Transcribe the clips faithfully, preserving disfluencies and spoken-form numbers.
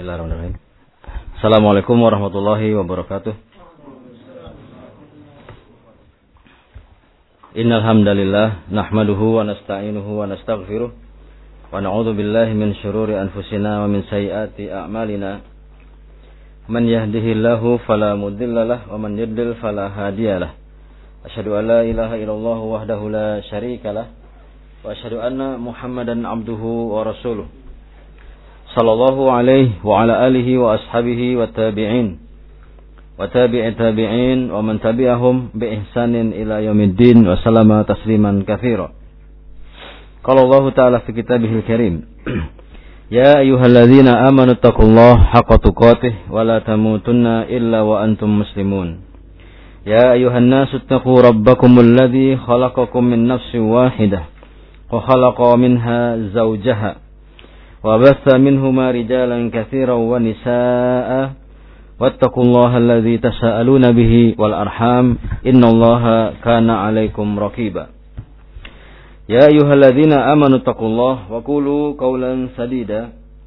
Bismillahirrahmanirrahim. Assalamualaikum warahmatullahi wabarakatuh. Innal hamdalillah nahmaduhu wa nasta'inuhu wa nastaghfiruh wa na'udzu billahi min shururi anfusina wa min sayyiati a'malina. Man yahdihillahu fala mudhillalah wa man yudlil fala hadiyalah. Asyhadu an la ilaha illallah wahdahu la syarikalah wa asyhadu anna Muhammadan abduhu wa rasuluh. Sallallahu alaihi wa ala alihi wa ashabihi wa tabi'in wa tabi'i tabi'in wa man tabi'ahum bi ihsanin ila yaumiddin wa sallama tasliman katsira. Qala Allah ta'ala fi kitabihil karim. Ya ayyuhalladzina amanu taqullaha haqqa tuqatih wa la tamutunna illa wa antum muslimun. Ya ayyuhan nasu taqu rabbakumul ladzi khalaqakum min nafsin wahidah wa khalaqa minha zawjaha وبث منهما رجالا كثيرا ونساء واتقوا الله الذي تساءلون به والأرحام إن الله كان عليكم رقيبا يا أيها الذين آمنوا اتقوا الله وقولوا قولا سديدا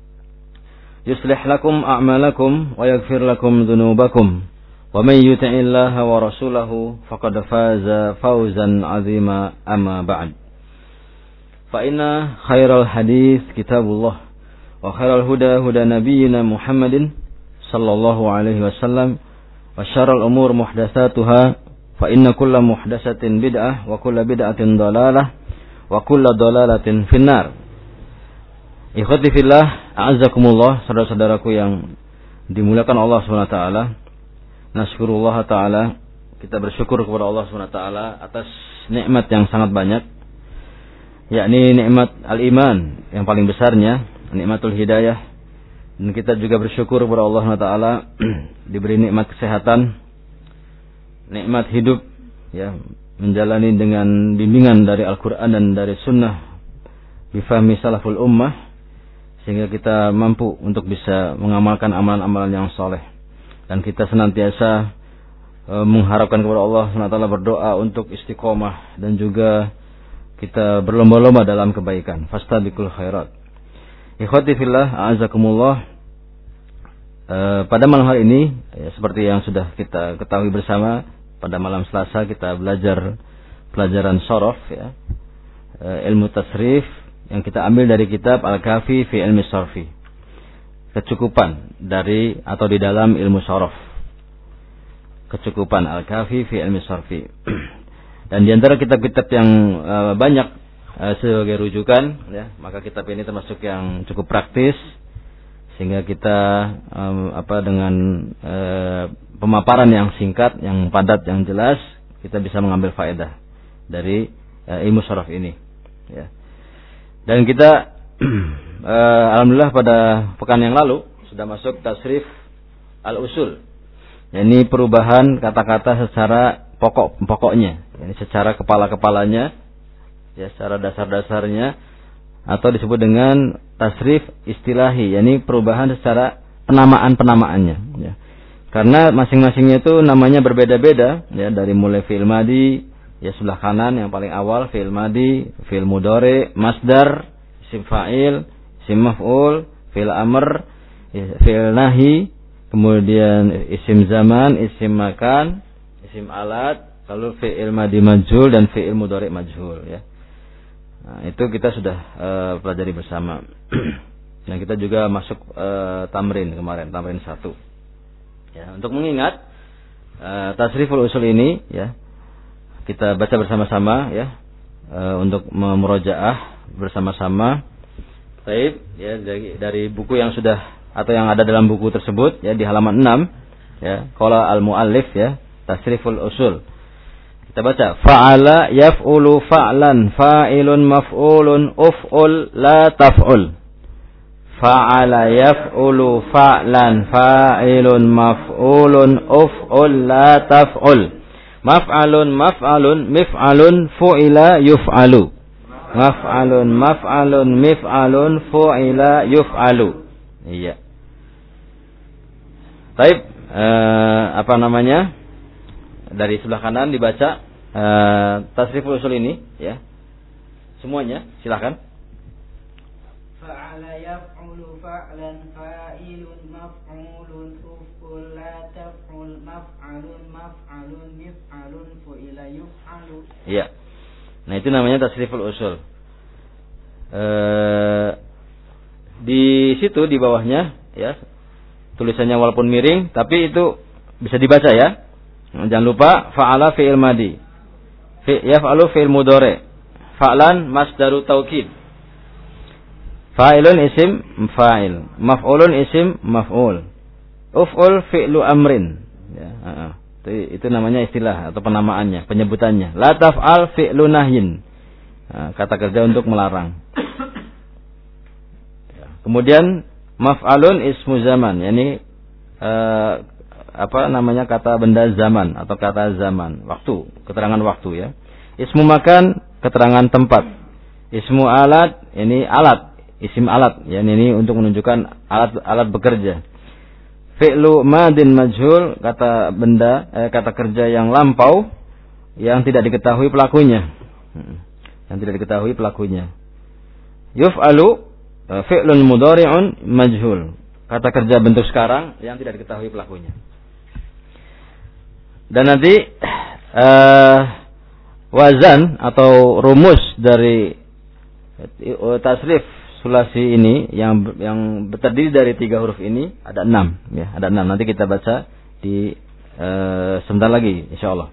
يصلح لكم أعمالكم ويغفر لكم ذنوبكم ومن يطع الله ورسوله فقد فاز فوزا عظيما أما بعد فإن خير الحديث كتاب الله وخير الهدى هدى نبينا محمد صلى الله عليه وسلم وشر الأمور محدثاتها فإن كل محدثة بدعة وكل بدعة ضلالة وكل ضلالة في النار. Ikhwati fillah, a'azzakumullah, saudara-saudaraku yang dimuliakan Allah subhanahu wa taala. Nasykurullah taala, kita bersyukur kepada Allah subhanahu wa taala atas nikmat yang sangat banyak, yakni nikmat al-iman yang paling besarnya, nikmatul hidayah. Dan kita juga bersyukur kepada Allah subhanahu wa taala diberi nikmat kesehatan, nikmat hidup, ya, menjalani dengan bimbingan dari Al-Qur'an dan dari sunnah bifahmi salaful ummah, sehingga kita mampu untuk bisa mengamalkan amalan-amalan yang soleh. Dan kita senantiasa e, mengharapkan kepada Allah subhanahu wa taala, berdoa untuk istiqomah dan juga kita berlomba-lomba dalam kebaikan. Fastabiqul khairat. Ikhwati fillah, a'azakumullah. E, pada malam hari ini, ya, seperti yang sudah kita ketahui bersama, pada malam Selasa kita belajar pelajaran shorof, ya, e, ilmu tasrif yang kita ambil dari kitab Al-Kafi fi ilmi sarfi. Kecukupan dari atau di dalam ilmu shorof. Kecukupan Al-Kafi fi ilmi sarfi. Dan di antara kitab-kitab yang e, banyak sebagai rujukan, ya, maka kitab ini termasuk yang cukup praktis, sehingga kita um, apa dengan uh, pemaparan yang singkat, yang padat, yang jelas, kita bisa mengambil faedah dari uh, ilmu shorof ini, ya. Dan kita uh, alhamdulillah pada pekan yang lalu sudah masuk tasrif al-usul, yakni perubahan kata-kata secara pokok pokoknya, yakni secara kepala-kepalanya, ya, secara dasar-dasarnya, atau disebut dengan tasrif istilahi, yakni perubahan secara penamaan-penamaannya, ya. Karena masing-masingnya itu namanya berbeda-beda, ya, dari mulai fi'il madi, ya, sebelah kanan yang paling awal fi'il madi, fi'il mudhari, masdar, isim fa'il, isim maf'ul, fi'il amr, ya, fi'il nahi, kemudian isim zaman, isim makan, isim alat, lalu fi'il madi majhul dan fi'il mudhari majhul, ya. Nah, itu kita sudah uh, pelajari bersama. Dan kita juga masuk uh, tamrin kemarin, tamrin satu. Ya, untuk mengingat uh, tasriful usul ini, ya, kita baca bersama-sama, ya, uh, untuk memurojaah bersama-sama. Baik, ya, dari, dari buku yang sudah atau yang ada dalam buku tersebut, ya, di halaman enam, ya, qala al-muallif, ya, tasriful usul. Kita baca, fa'ala yaf'ulu fa'lan fa'ilun maf'ulun uf'ul la taf'ul. Fa'ala yaf'ulu fa'lan fa'ilun maf'ulun uf'ul la taf'ul. Maf'alun maf'alun mif'alun fu'ila yuf'alu. Maf'alun maf'alun mif'alun fu'ila yuf'alu. Iya. Baik, eh, apa namanya? Dari sebelah kanan dibaca uh, tasriful usul ini, ya. Semuanya, silakan. Fa'ala taf'ulu fa'lan fa'ilun maf'ulun uf'ul la taf'ul maf'alun maf'alun mif'alun fu'ila yuf'alu. Ya. Nah, itu namanya tasriful usul. Eh di situ di bawahnya ya, tulisannya walaupun miring tapi itu bisa dibaca ya. Jangan lupa fa'ala fi'il madi. Fi yaf'alu fi'il mudhari. Fa'lan masdaru taukid. Fa'ilun isim fa'il. Maf'ulun isim maf'ul. Uf'ul fi'lu amrin. Ya, uh-uh. itu, itu namanya istilah atau penamaannya, penyebutannya. La taf'al fi'lu nahyin. Nah, kata kerja untuk melarang. Ya. Kemudian maf'alun ismu zaman, yakni uh, apa namanya kata benda zaman atau kata zaman, waktu, keterangan waktu ya. Ismu makan, keterangan tempat. Ismu alat, ini alat, isim alat, ya ini untuk menunjukkan alat alat bekerja. Fi'lu madin majhul, kata benda, eh, kata kerja yang lampau yang tidak diketahui pelakunya. Yang tidak diketahui pelakunya. Yuf'alu fi'lun mudhari'un majhul, kata kerja bentuk sekarang yang tidak diketahui pelakunya. Dan nanti uh, wazan atau rumus dari tasrif sulasi ini yang yang terdiri dari tiga huruf ini ada enam ya, ada enam. Nanti kita baca di uh, sebentar lagi insyaallah.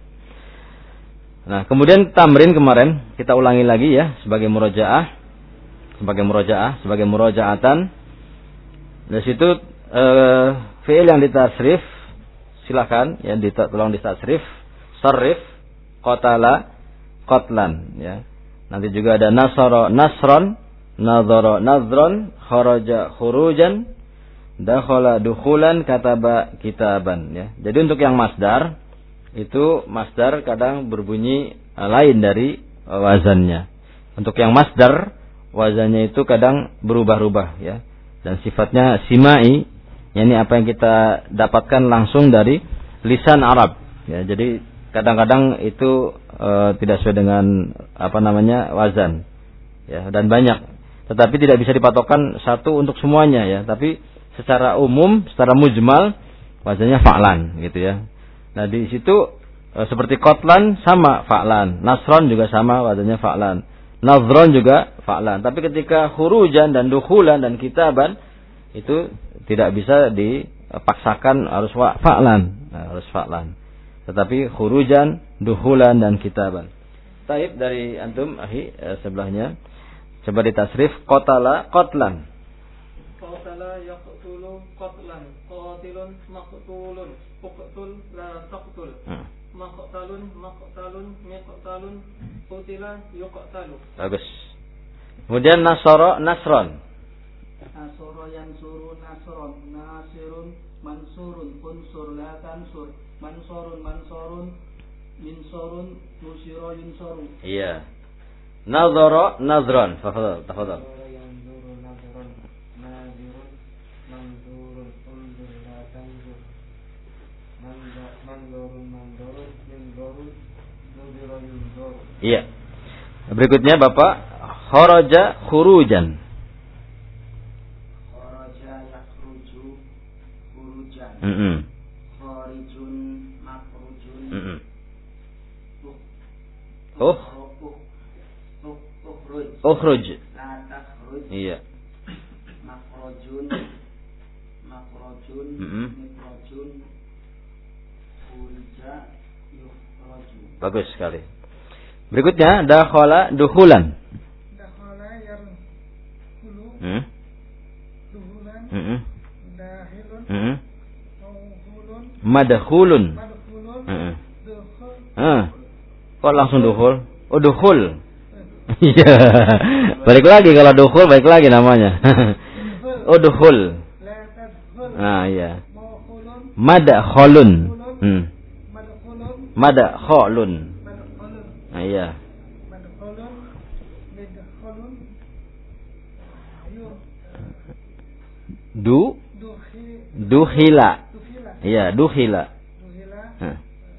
Nah, kemudian tamrin kemarin kita ulangi lagi ya sebagai murojaah, sebagai murojaah, sebagai murojaatan. Dari situ uh, fi'il yang ditasrif silakan ya, tolong ditasrif, sarif, qatala, qatlan ya. Nanti juga ada nasara, nasron, nadhara, nadhron, kharaja, khurujan, dakhala, dukhulan, kataba, kitaban ya. Jadi untuk yang masdar itu masdar kadang berbunyi uh, lain dari uh, wazannya. Untuk yang masdar wazannya itu kadang berubah-ubah ya. Dan sifatnya simai, yakni apa yang kita dapatkan langsung dari lisan Arab ya. Jadi kadang-kadang itu e, tidak sesuai dengan apa namanya wazan ya, dan banyak, tetapi tidak bisa dipatokkan satu untuk semuanya ya, tapi secara umum, secara mujmal wazannya fa'lan gitu ya. Nah, di situ e, seperti qatlan sama fa'lan, nasron juga sama wazannya fa'lan, nadhron juga fa'lan. Tapi ketika khurujan dan dukhulan dan kitaban itu tidak bisa dipaksakan harus fa'lan, nah, harus fa'lan. Tetapi khurujan, duhulan dan kitaban. Taib dari antum ahi eh, sebelahnya. Coba ditasrif qatala qatlan. Qatala yaqtulu qatlan, qatilun maqtulun, uqtul la taqtul. Hmm. Maqtalun maqtalun miqtalun, qutila yuqtalu. Bagus. Kemudian nasara nasron. Nasoro yansuru nasron, nasirun mansurun, unsur la tansur, mansurun mansurun, minsurun nusiro yunsoru. Iya. Nadhara nadhran. Tafadhal, tafadhal. Yanzuru nadhran, nazirun manzurun, unzur la tanzur, manzurun manzurun, yunzurun nuziro yunzoru. Iya. Berikutnya Bapak, kharaja khurujan. Mm-hmm. Kharijun makrujun. Mm-hmm. Oh. Ukhruj. La takhruj. Iya. Makrujun. Makrujun. Mm-hmm. Mikrujun. Khurija yukhraju. Bagus sekali. Berikutnya dakhala dukhulan. Dakhala yarkhulu. Hmm. Dukhulan. Mm-hmm. Dahilun. Mm-hmm. Madkhulun. Madkhulun. Heeh. Ah. Kok langsung dukhul? Oh, dukhul. Iya. Balik lagi kalau dukhul, balik lagi namanya. Oh, dukhul. Ah, iya. Madkhulun. Hmm. Madkhulun. Ah, iya. Du dukhila. Iya, dukhila. Heeh.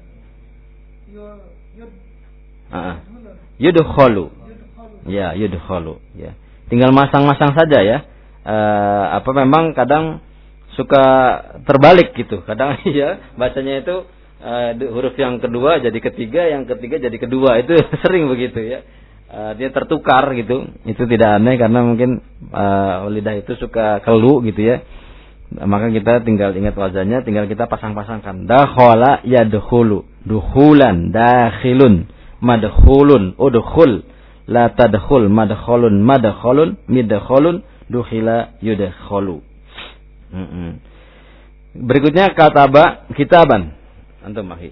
Heeh. Yudkhalu. Ya, yudkhalu, ya. Tinggal masang-masang saja ya. uh, apa memang kadang suka terbalik gitu. Kadang ya bacanya itu uh, huruf yang kedua jadi ketiga, yang ketiga jadi kedua. Itu sering begitu ya. Uh, dia tertukar gitu. Itu tidak aneh karena mungkin uh, lidah itu suka kelu gitu ya. Maka kita tinggal ingat wazannya, tinggal kita pasang-pasangkan. Dakhala yadkhulu, dukhulan, dakhilun, madkhulun, udkhul, la tadkhul, madkhulun, madkhulun, midkhulun, dukhila, yudkhulu. Mm-mm. Berikutnya kataba kitaban. Antum mahi.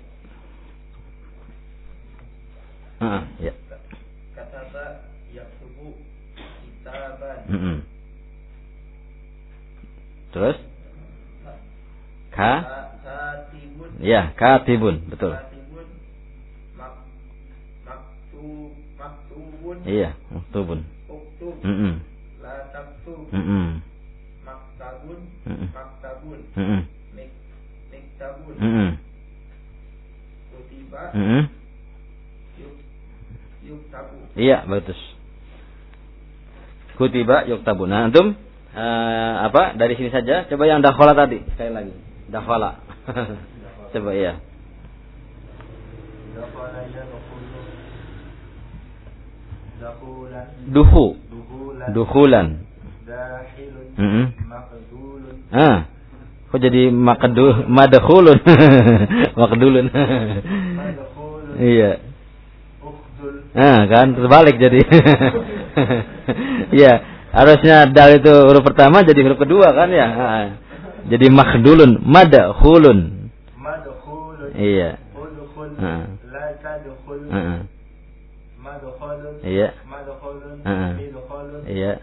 Ah, ya. Kataba yaktubu kitaban. Mm-mm. Terus? Ka? Katibun. Ya, katibun, betul. Katibun. Mak maktub maktubun. Iya, maktubun. Uktub. Mm-mm. La taktub. Mm-mm. Maktabun. Mm-mm. Maktabun. Mm-mm. Mik miktabun. Mm-mm. Kutiba. Mm-mm. Yuk yuktabu. Iya, bagus. Kutiba yuktabu. Nah, antum uh, apa? Dari sini saja. Coba yang dakhala tadi sekali lagi. Dakhala. Coba ya. Dakhala yadkhulu. Dakhulan. Duhu. Dukhulan. Dukhulan. Dakhilun. Mm-mm. Maqdulun. Ah. Kok jadi maqdu madkhulun? Maqdulun. Madkhulun. Iya. Ukhdul. Ah, kan terbalik jadi. Iya, harusnya dal itu huruf pertama jadi huruf kedua kan ya. Ah. Jadi makhdulun, madkhulun. Madkhulun. Iya. Udkhul. Ah. La tadkhul. Heeh. Madkhulun. Iya. Madkhulun. Ah. Midkhulun. Iya.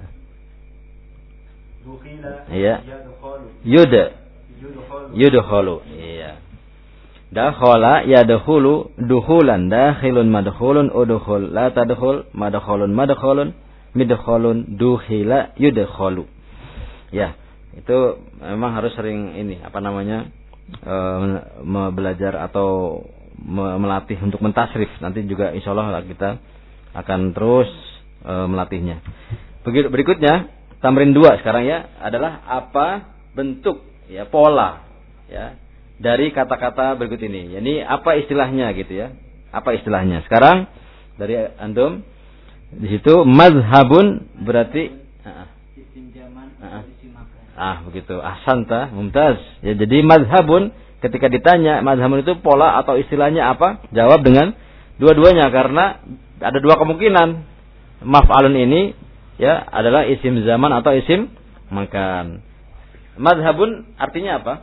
Dukhila. Iya. Yadkhulu. Yud. Yudkhulu. Yudkhulu. Iya. Dakhala yadkhulu dukhulan, dakhilun madkhulun, udkhul, la tadkhul, madkhulun madkhulun, midkhulun, dukhila, yudkhulu. Ya, itu memang harus sering ini apa namanya? E, belajar atau me, melatih untuk mentasrif. Nanti juga insyaallah kita akan terus e, melatihnya. Begitu berikutnya, tamrin dua sekarang ya adalah apa bentuk ya pola ya dari kata-kata berikut ini. Ini apa istilahnya gitu ya? Apa istilahnya? Sekarang dari antum di situ mazhabun berarti uh, Isim zaman uh, isim makan. ah begitu. Ahsanta, mumtaz. Ya jadi mazhabun ketika ditanya mazhabun itu pola atau istilahnya apa? Jawab dengan dua-duanya karena ada dua kemungkinan. Maf'alun ini ya adalah isim zaman atau isim makan. Mazhabun artinya apa?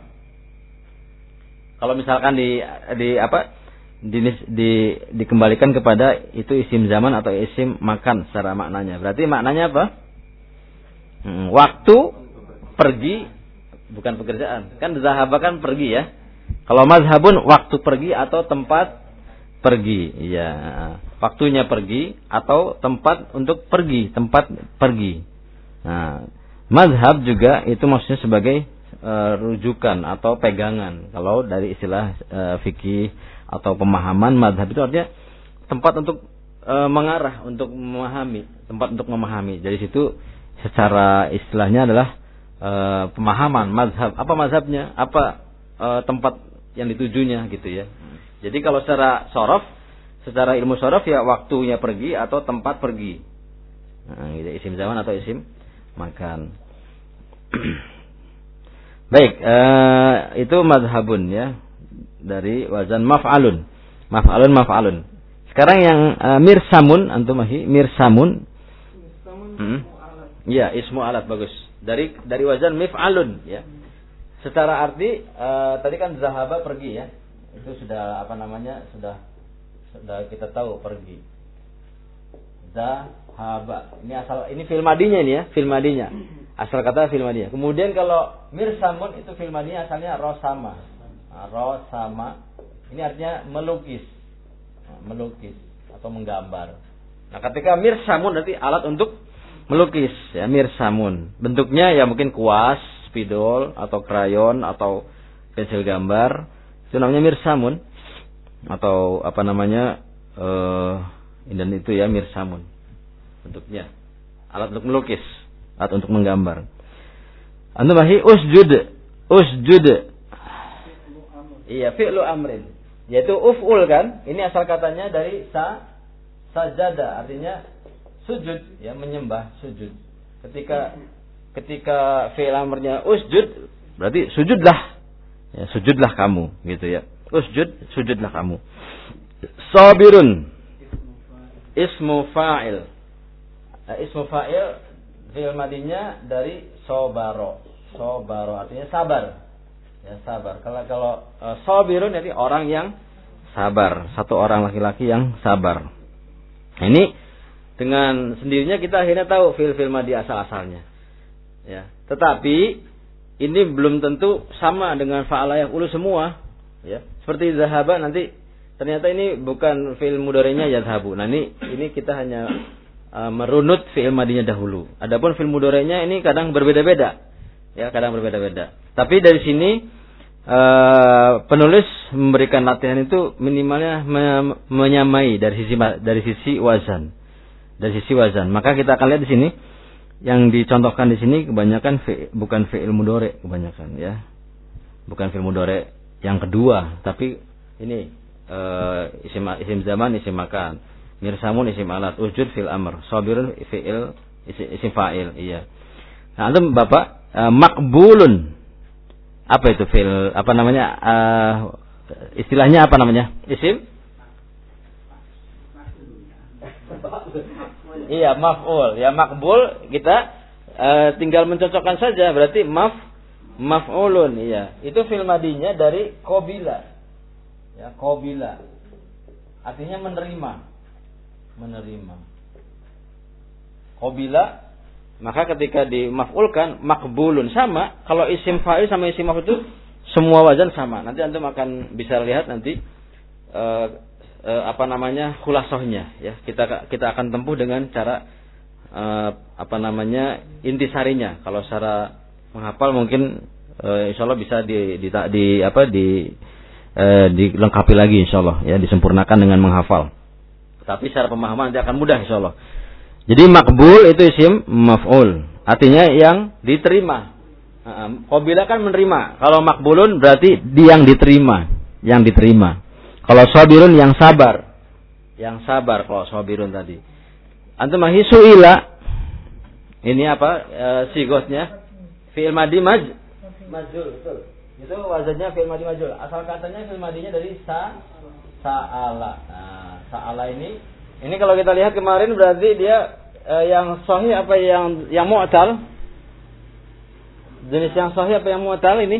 Kalau misalkan di di apa di, di dikembalikan kepada itu isim zaman atau isim makan secara maknanya. Berarti maknanya apa? Hmm, waktu pergi bukan pekerjaan. Kan zahaba kan pergi ya. Kalau mazhabun waktu pergi atau tempat pergi. Iya, waktunya pergi atau tempat untuk pergi, tempat pergi. Nah, mazhab juga itu maksudnya sebagai Uh, rujukan atau pegangan. Kalau dari istilah uh, fikih atau pemahaman mazhab itu artinya tempat untuk uh, mengarah, untuk memahami, tempat untuk memahami. Jadi situ secara istilahnya adalah uh, pemahaman mazhab. Apa mazhabnya? Apa uh, tempat yang ditujunya gitu ya. Jadi kalau secara sorof, secara ilmu sorof ya waktunya pergi atau tempat pergi. Nah, gitu, isim zaman atau isim makan. Baik, uh, itu mazhabun ya dari wazan maf'alun, maf'alun maf'alun. Sekarang yang uh, mirsamun, antum mahi mirsamun. Hmm. Ya, ismu alat bagus. Dari dari wazan mif'alun ya. Secara arti uh, tadi kan zahaba pergi ya. Itu sudah apa namanya? Sudah sudah kita tahu pergi. Zahaba. Ini asal ini fil madinya ini ya, fil madinya. Asal kata fil madiyah. Kemudian kalau mirsamun itu fil madiyah asalnya rosama. Nah, rosama ini artinya melukis. Nah, melukis atau menggambar. Nah, ketika mirsamun berarti alat untuk melukis ya, mirsamun. Bentuknya ya mungkin kuas, spidol atau krayon atau pensil gambar. Itu namanya mirsamun atau apa namanya? eh dan itu ya mirsamun. Bentuknya alat untuk melukis, alat untuk menggambar. Antum mahi usjud. Usjud. Iya, fi'lu amrin. Yaitu uf'ul kan? Ini asal katanya dari sa sajada, artinya sujud, ya, menyembah, sujud. Ketika ketika fi'il amrnya usjud, berarti sujudlah. Ya, sujudlah kamu, gitu ya. Usjud, sujudlah kamu. Sabirun. Ismu fa'il. Nah, ismu fa'il fi'il madinya dari sobaro. Sobaro artinya sabar. Ya, sabar. Kalau kalau uh, sabirun jadi orang yang sabar, satu orang laki-laki yang sabar. Nah, ini dengan sendirinya kita akhirnya tahu fi'il-fi'il madi asal-asalnya. Ya, tetapi ini belum tentu sama dengan fa'ala yaf'ulu semua, ya. Seperti zahaba nanti ternyata ini bukan fi'il mudhari'nya yadhhabu. Nah, ini ini kita hanya uh, merunut fi'il madinya dahulu. Adapun fi'il mudhari'nya ini kadang berbeda-beda. Ya, kadang berbeda-beda. Tapi dari sini uh, penulis memberikan latihan itu minimalnya me- menyamai dari sisi dari sisi wazan. Dari sisi wazan. Maka kita akan lihat di sini yang dicontohkan di sini kebanyakan fi, bukan fi'il mudhari' kebanyakan, ya. Bukan fi'il mudhari' yang kedua, tapi ini Uh, isim isim zaman, isim makan, mirsamun isim alat, ujud fil amr, sabirun fi'il isim, isim fa'il. Iya. Nah, antum Bapak, uh, makbulun. Apa itu fi'il? Apa namanya? Uh, istilahnya apa namanya? Isim? Iya, maf'ul. Ya, makbul kita uh, tinggal mencocokkan saja, berarti maf maf'ulun. Iya. Itu fi'il madinya dari qabila. Ya, qabila. Artinya menerima. Menerima. Qabila, maka ketika dimaf'ulkan makbulun sama. Kalau isim fa'il sama isim maf'ul itu semua wazan sama. Nanti antum akan bisa lihat nanti uh, uh, apa namanya khulasahnya, ya. Kita kita akan tempuh dengan cara uh, apa namanya intisarinya. Kalau secara menghafal mungkin uh, insyaallah bisa di, di, di apa di Eh, dilengkapi lagi insyaallah, ya, disempurnakan dengan menghafal. Tapi secara pemahaman nanti akan mudah insyaallah. Jadi makbul itu isim maf'ul, artinya yang diterima. Qabila kan menerima. Kalau makbulun berarti dia yang diterima, yang diterima. Kalau sabirun yang sabar. Yang sabar kalau sabirun tadi. Antum mahi su'ila. Ini apa? E, sigosnya fi'il madi maj majul, betul. Itu wazannya fi'il madi majul. Asal katanya fi'il madinya dari sa sa'ala. Nah, sa'ala ini ini kalau kita lihat kemarin berarti dia eh, yang sahih apa yang yang mu'tal? Jenis yang sahih apa yang mu'tal ini?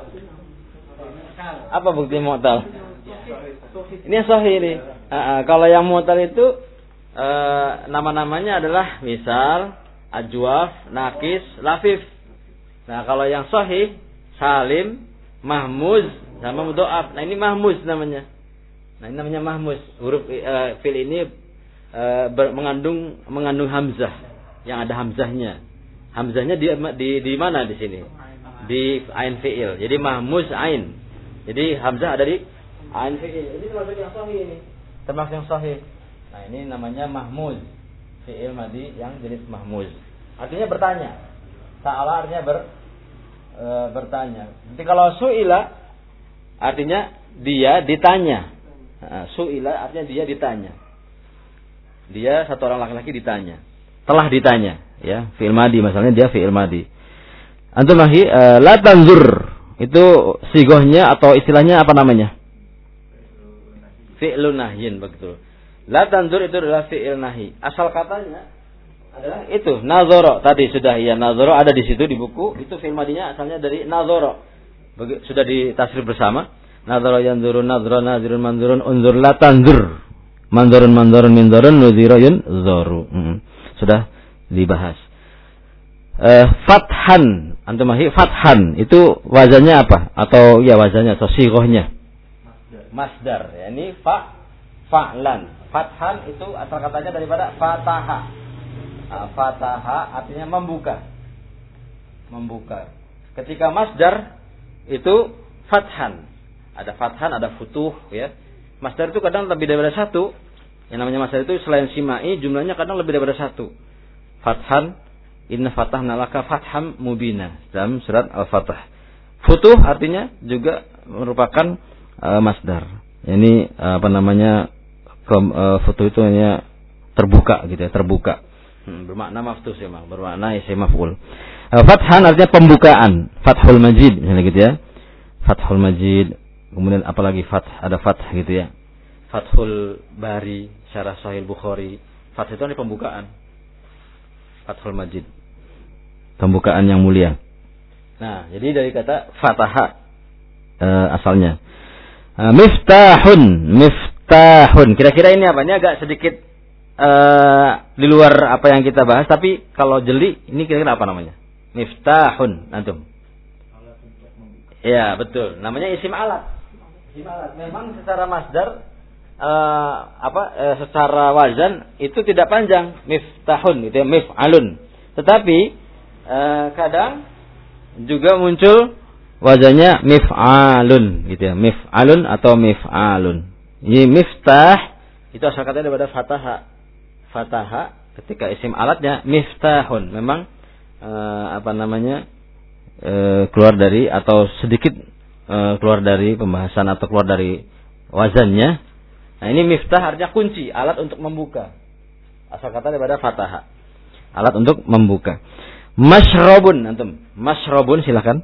Apa bukti mu'tal? Ini yang sahih ini. Uh, kalau yang mu'tal itu uh, nama-namanya adalah misal ajwaf, nakis, lafif. Nah, kalau yang sahih salim, mahmuz, sama mudhoaf. Nah, ini mahmuz namanya. Nah, ini namanya mahmuz. Huruf uh, fil ini uh, ber, mengandung mengandung hamzah, yang ada hamzahnya. Hamzahnya di di, di mana di sini? Di ain fiil. Jadi mahmuz ain. Jadi hamzah ada di ain fiil. Ini termasuk yang sahih ini. Termasuk yang sahih. Nah, ini namanya mahmuz. Fiil madi yang jenis mahmuz. Artinya bertanya. Sa'ala artinya ber E, bertanya. Nanti kalau su'ila artinya dia ditanya. Nah, su'ila artinya dia ditanya. Dia satu orang laki-laki ditanya. Telah ditanya, ya, fi'il madi masalahnya dia fi'il madi. Antum mahi e, la tanzur. Itu sigohnya atau istilahnya apa namanya? Fi'lun nahyin, begitu. La tanzur itu adalah fi'il nahi. Asal katanya adalah itu nazoro tadi sudah, ya, nazoro ada di situ di buku. Itu fi'il madinya asalnya dari nazoro. Bagi, sudah ditasrif bersama. Nazoro yanzurun, nazro nazirun, manzurun, unzur, la tanzur. Manzurun, manzurun, minzurun, nuziro yunzoru. Hmm. Sudah dibahas. Uh, fathan, antum mahi fathan itu wazannya apa? Atau ya wazannya atau sighahnya? Masdar. Ya, ini fa fa'lan. Fathan itu asal katanya daripada fataha. Nah, fataha artinya membuka. Membuka. Ketika masdar itu fathan. Ada fathan, ada futuh, ya. Masdar itu kadang lebih daripada satu. Yang namanya masdar itu selain simai jumlahnya kadang lebih daripada satu. Fathan, Inna fatahna laka fatham mubina dalam surat Al-Fatah. Futuh artinya juga merupakan uh, masdar. Ini uh, apa namanya? Ke, uh, futuh itu hanya terbuka gitu ya, terbuka. Hmm, bermakna maftuh sih, Bang. Bermakna isim maf'ul. Uh, fathan artinya pembukaan. Fathul Majid misalnya gitu ya. Fathul Majid. Kemudian apalagi fath, ada fath gitu ya. Fathul Bari, Syarah Sahih Bukhari. Fath itu adalah pembukaan. Fathul Majid. Pembukaan yang mulia. Nah, jadi dari kata fataha e, asalnya. E, miftahun, miftahun. Kira-kira ini apa? Ini agak sedikit e, di luar apa yang kita bahas, tapi kalau jeli ini kira-kira apa namanya? Miftahun, antum. Ya, betul. Namanya isim alat. Isim alat. Memang secara masdar e, apa e, secara wazan itu tidak panjang, miftahun gitu ya, mif'alun. Tetapi Uh, kadang juga muncul wazannya mif'alun gitu ya, mif'alun atau mif'alun. Ini miftah itu asal katanya daripada fataha. Fataha ketika isim alatnya miftahun. Memang uh, apa namanya uh, keluar dari atau sedikit uh, keluar dari pembahasan atau keluar dari wazannya. Nah, ini miftah artinya kunci, alat untuk membuka. Asal kata daripada fataha. Alat untuk membuka. Mashrobun, antum. Mashrobun silakan.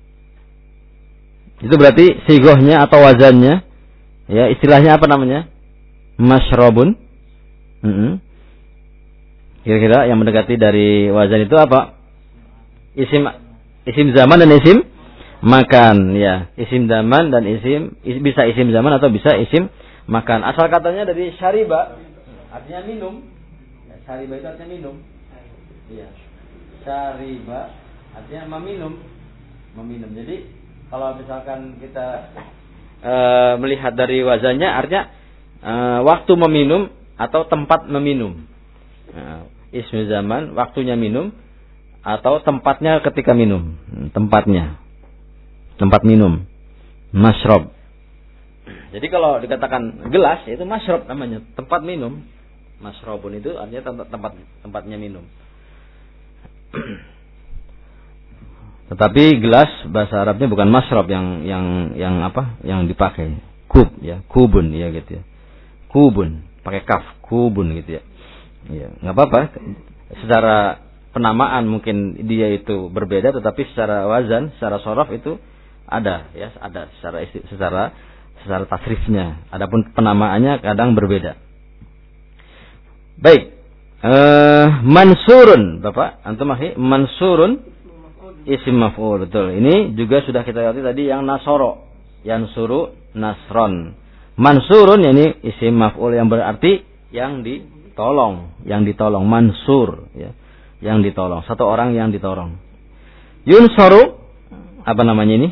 Itu berarti sigohnya atau wazannya, ya istilahnya apa namanya? Mashrobun. Mm-hmm. Kira-kira yang mendekati dari wazan itu apa? Isim, isim zaman dan isim makan, ya. Isim zaman dan isim, bisa isim zaman atau bisa isim makan. Asal katanya dari syariba, artinya minum. Ya, syariba itu artinya minum. Iya. Syariba artinya meminum, meminum. Jadi kalau misalkan kita e, melihat dari wazannya artinya e, waktu meminum atau tempat meminum. Nah, ismu zaman waktunya minum atau tempatnya ketika minum, tempatnya, tempat minum, masyrob. Jadi kalau dikatakan gelas itu masyrob namanya, tempat minum. Masyrobun itu artinya tempat, tempat tempatnya minum. Tetapi gelas bahasa Arabnya bukan masrob yang yang yang apa yang dipakai, kub ya, kubun ya gitu ya, kubun pakai kaf, kubun gitu ya, ya nggak apa-apa. Secara penamaan mungkin dia itu berbeda, tetapi secara wazan, secara sorof itu ada ya, ada secara secara secara tasrifnya. Adapun penamaannya kadang berbeda. Baik. Uh, mansurun, Bapak, antum masih mansurun isim maf'ul, betul. Ini juga sudah kita lihat tadi yang nasoro, yansuru nasron. Mansurun ini isim maf'ul yang berarti yang ditolong, yang ditolong, mansur ya, yang ditolong, satu orang yang ditolong. Yunsaru apa namanya ini?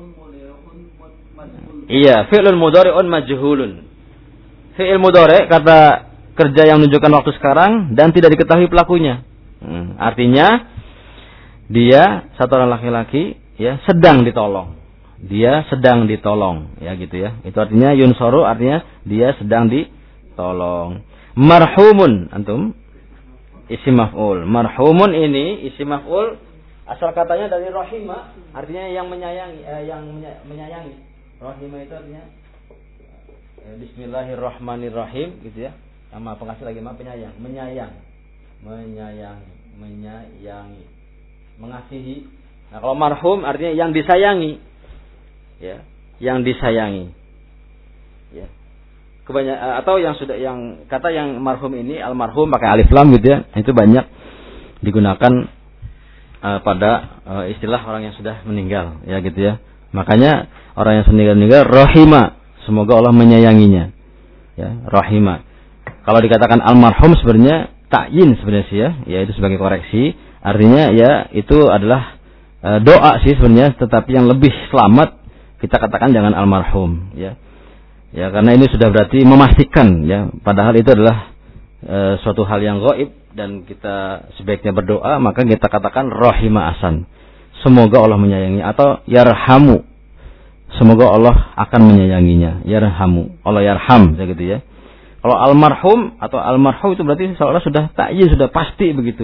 Iya, fi'lun mudhari'un majhulun. Fi'il mudhari' kata kerja yang menunjukkan waktu sekarang dan tidak diketahui pelakunya. Hmm, artinya dia satu orang laki-laki ya sedang ditolong. Dia sedang ditolong ya gitu ya. Itu artinya yunsaru artinya dia sedang ditolong. Marhumun antum isim maf'ul. Marhumun ini isim maf'ul asal katanya dari rahima, artinya yang menyayangi eh, yang menyayangi. Rahima itu artinya eh, bismillahirrahmanirrahim gitu ya. Sama pengasih lagi mah penyayang, menyayang, menyayangi, menyayangi, mengasihi. Nah kalau marhum artinya yang disayangi, ya, yang disayangi, ya. Kebanyakan atau yang sudah yang kata yang marhum ini almarhum pakai alif lam gitu ya, itu banyak digunakan uh, pada uh, istilah orang yang sudah meninggal, ya gitu ya. Makanya orang yang sudah meninggal rahima, semoga Allah menyayanginya, ya, rahima. Kalau dikatakan almarhum sebenarnya takyin sebenarnya sih ya, ya itu sebagai koreksi. Artinya ya itu adalah e, doa sih sebenarnya, tetapi yang lebih selamat kita katakan jangan almarhum ya. Ya karena ini sudah berarti memastikan ya, padahal itu adalah e, suatu hal yang gaib dan kita sebaiknya berdoa, maka kita katakan rahima asan. Semoga Allah menyayangi atau yarhamu. Semoga Allah akan menyayanginya. Yarhamu. Allah yarham begitu ya. Kalau almarhum atau almarhum itu berarti seolah sudah takyin, sudah pasti begitu.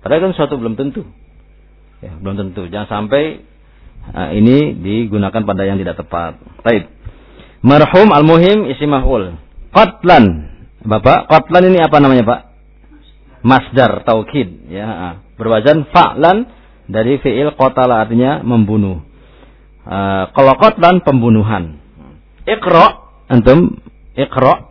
Padahal kan suatu belum tentu. Ya, belum tentu. Jangan sampai uh, ini digunakan pada yang tidak tepat. Baik. Marhum al-muhim isim maf'ul. Qatlan. Bapak, qatlan ini apa namanya, Pak? Masdar taukid, ya. Berwazan fa'lan dari fi'il qatala, artinya membunuh. Uh, kalau qatlan pembunuhan. Iqra, antum iqra.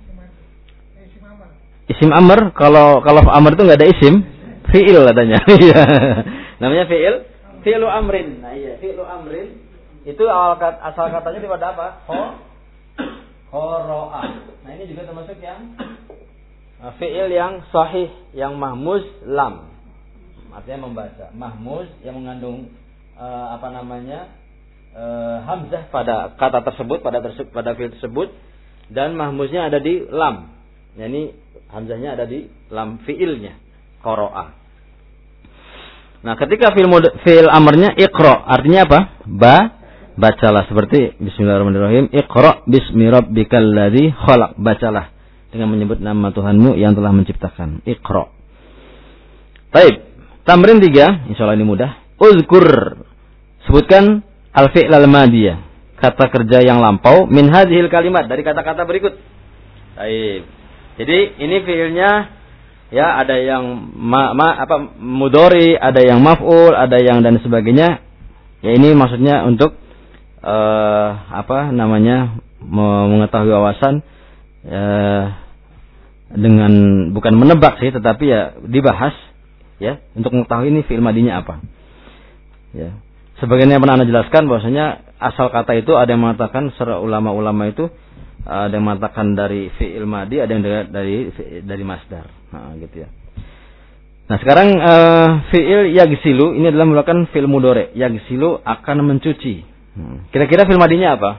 Isim amr, kalau kalau amr itu enggak ada isim, fi'il katanya. Namanya fi'il, fi'lu amrin. Nah, iya, fi'lu amrin itu awal kat, asal katanya pada apa? Kho, khoro'a. Nah, ini juga termasuk yang uh, fi'il yang sahih, yang mahmuz lam. Artinya membaca. Mahmuz yang mengandung uh, apa namanya? Uh, hamzah pada kata tersebut, pada tersebut, pada fi'il tersebut, dan mahmuznya ada di lam. Nah, ini hamzahnya ada di lam fi'ilnya, qara'a. Nah, ketika fi'il fi'il amrnya iqra, artinya apa? Ba, bacalah, seperti bismillahirrahmanirrahim, iqra bismi rabbikal ladzi khalaq, bacalah dengan menyebut nama Tuhanmu yang telah menciptakan. Iqra. Baik, tamrin tiga, insyaallah ini mudah. Uzkur, sebutkan al-fi'l al-madiyah, kata kerja yang lampau, min hadhil kalimat, dari kata-kata berikut. Baik. Jadi ini fi'ilnya ya ada yang ma, ma, apa mudhari, ada yang maf'ul, ada yang dan sebagainya. Ya ini maksudnya untuk uh, apa namanya mengetahui wawasan uh, dengan bukan menebak sih, tetapi ya dibahas ya untuk mengetahui ini fi'il madinya apa. Ya. Sebagaimana yang pernah Anda jelaskan bahwasanya asal kata itu ada yang mengatakan secara ulama-ulama itu ada yang mengatakan dari fi'il madi, ada yang dari dari, dari masdar. Nah, gitu ya. Nah, sekarang uh, fi'il yagsilu ini adalah merupakan fi'il mudhari. Yagsilu akan mencuci. Hmm. Kira-kira fi'il madinya apa?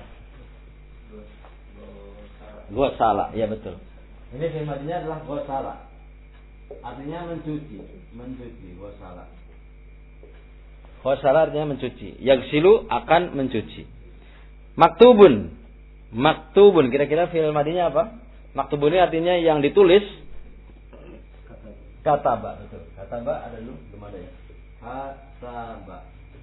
Ghasala. Ya betul. Ini fi'il madinya adalah ghasala. Artinya mencuci, mencuci, ghasala. Ghasala artinya mencuci. Yagsilu akan mencuci. Maktubun. Maktubun, kira-kira fi'il madinya apa? Maktubun ini artinya yang ditulis. Kataba, betul. Kataba ada dulu, belum ada ya. Kataba.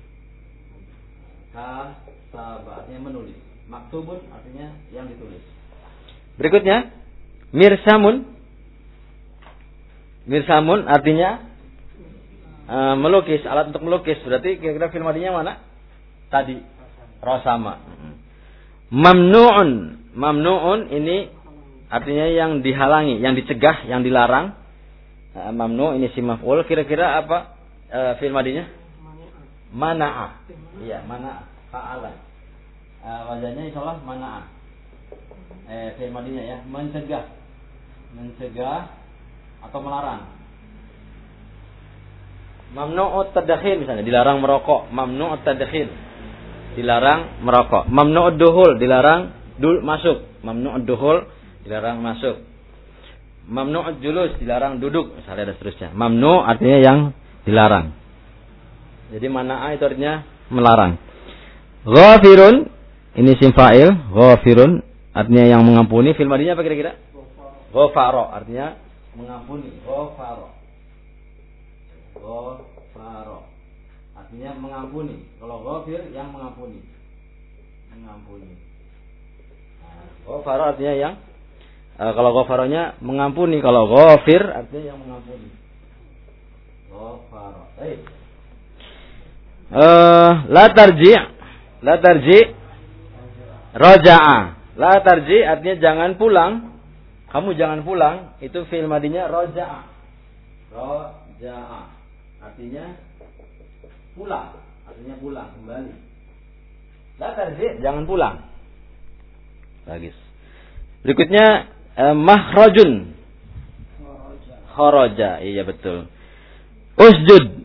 Kataba artinya menulis. Maktubun artinya yang ditulis. Berikutnya, mirsamun. Mirsamun artinya uh, melukis, alat untuk melukis. Berarti kira-kira fi'il madinya mana? Tadi, rosama. Mamnu'un. Mamnu'un ini artinya yang dihalangi, yang dicegah, yang dilarang. Nah, mamnu' ini si maf'ul. Kira-kira apa e, fi'il madinya? Mana'a. Iya, mana'a. Fa'ala. E, wajahnya insyaallah mana'a. Eh, fi'il madinya ya, mencegah. Mencegah atau melarang. Mamnu'ut tadkhil misalnya, dilarang merokok. Mamnu'ut tadkhil. Dilarang merokok. Mamnu'ud duhul, dilarang dul masuk. Mamnu'ud duhul, dilarang masuk. Mamnu'ud julus, dilarang duduk. Misalnya ada seterusnya. Mamnu' artinya yang dilarang. Jadi mana'a itu artinya melarang. Ghafirun, ini sim fa'il. Ghafirun artinya yang mengampuni. Fi'il madinya apa kira-kira? Ghafara artinya mengampuni. Ghafara. Ghafara artinya mengampuni. Kalau ghafir yang mengampuni. Mengampuni. Nah, ghafara artinya yang Uh, kalau ghafaranya mengampuni, kalau ghafir artinya yang mengampuni. Ghafara. Baik. Eh, la tarji', la tarji' raja'a. La tarji' artinya jangan pulang. Kamu jangan pulang, itu fi'il madinya raja'a. Raja'a. Artinya pulang, artinya pulang kembali. La tarji', jangan pulang. Bagus. Berikutnya Eh, mahrajun. Kharaja. Iya betul. Usjud.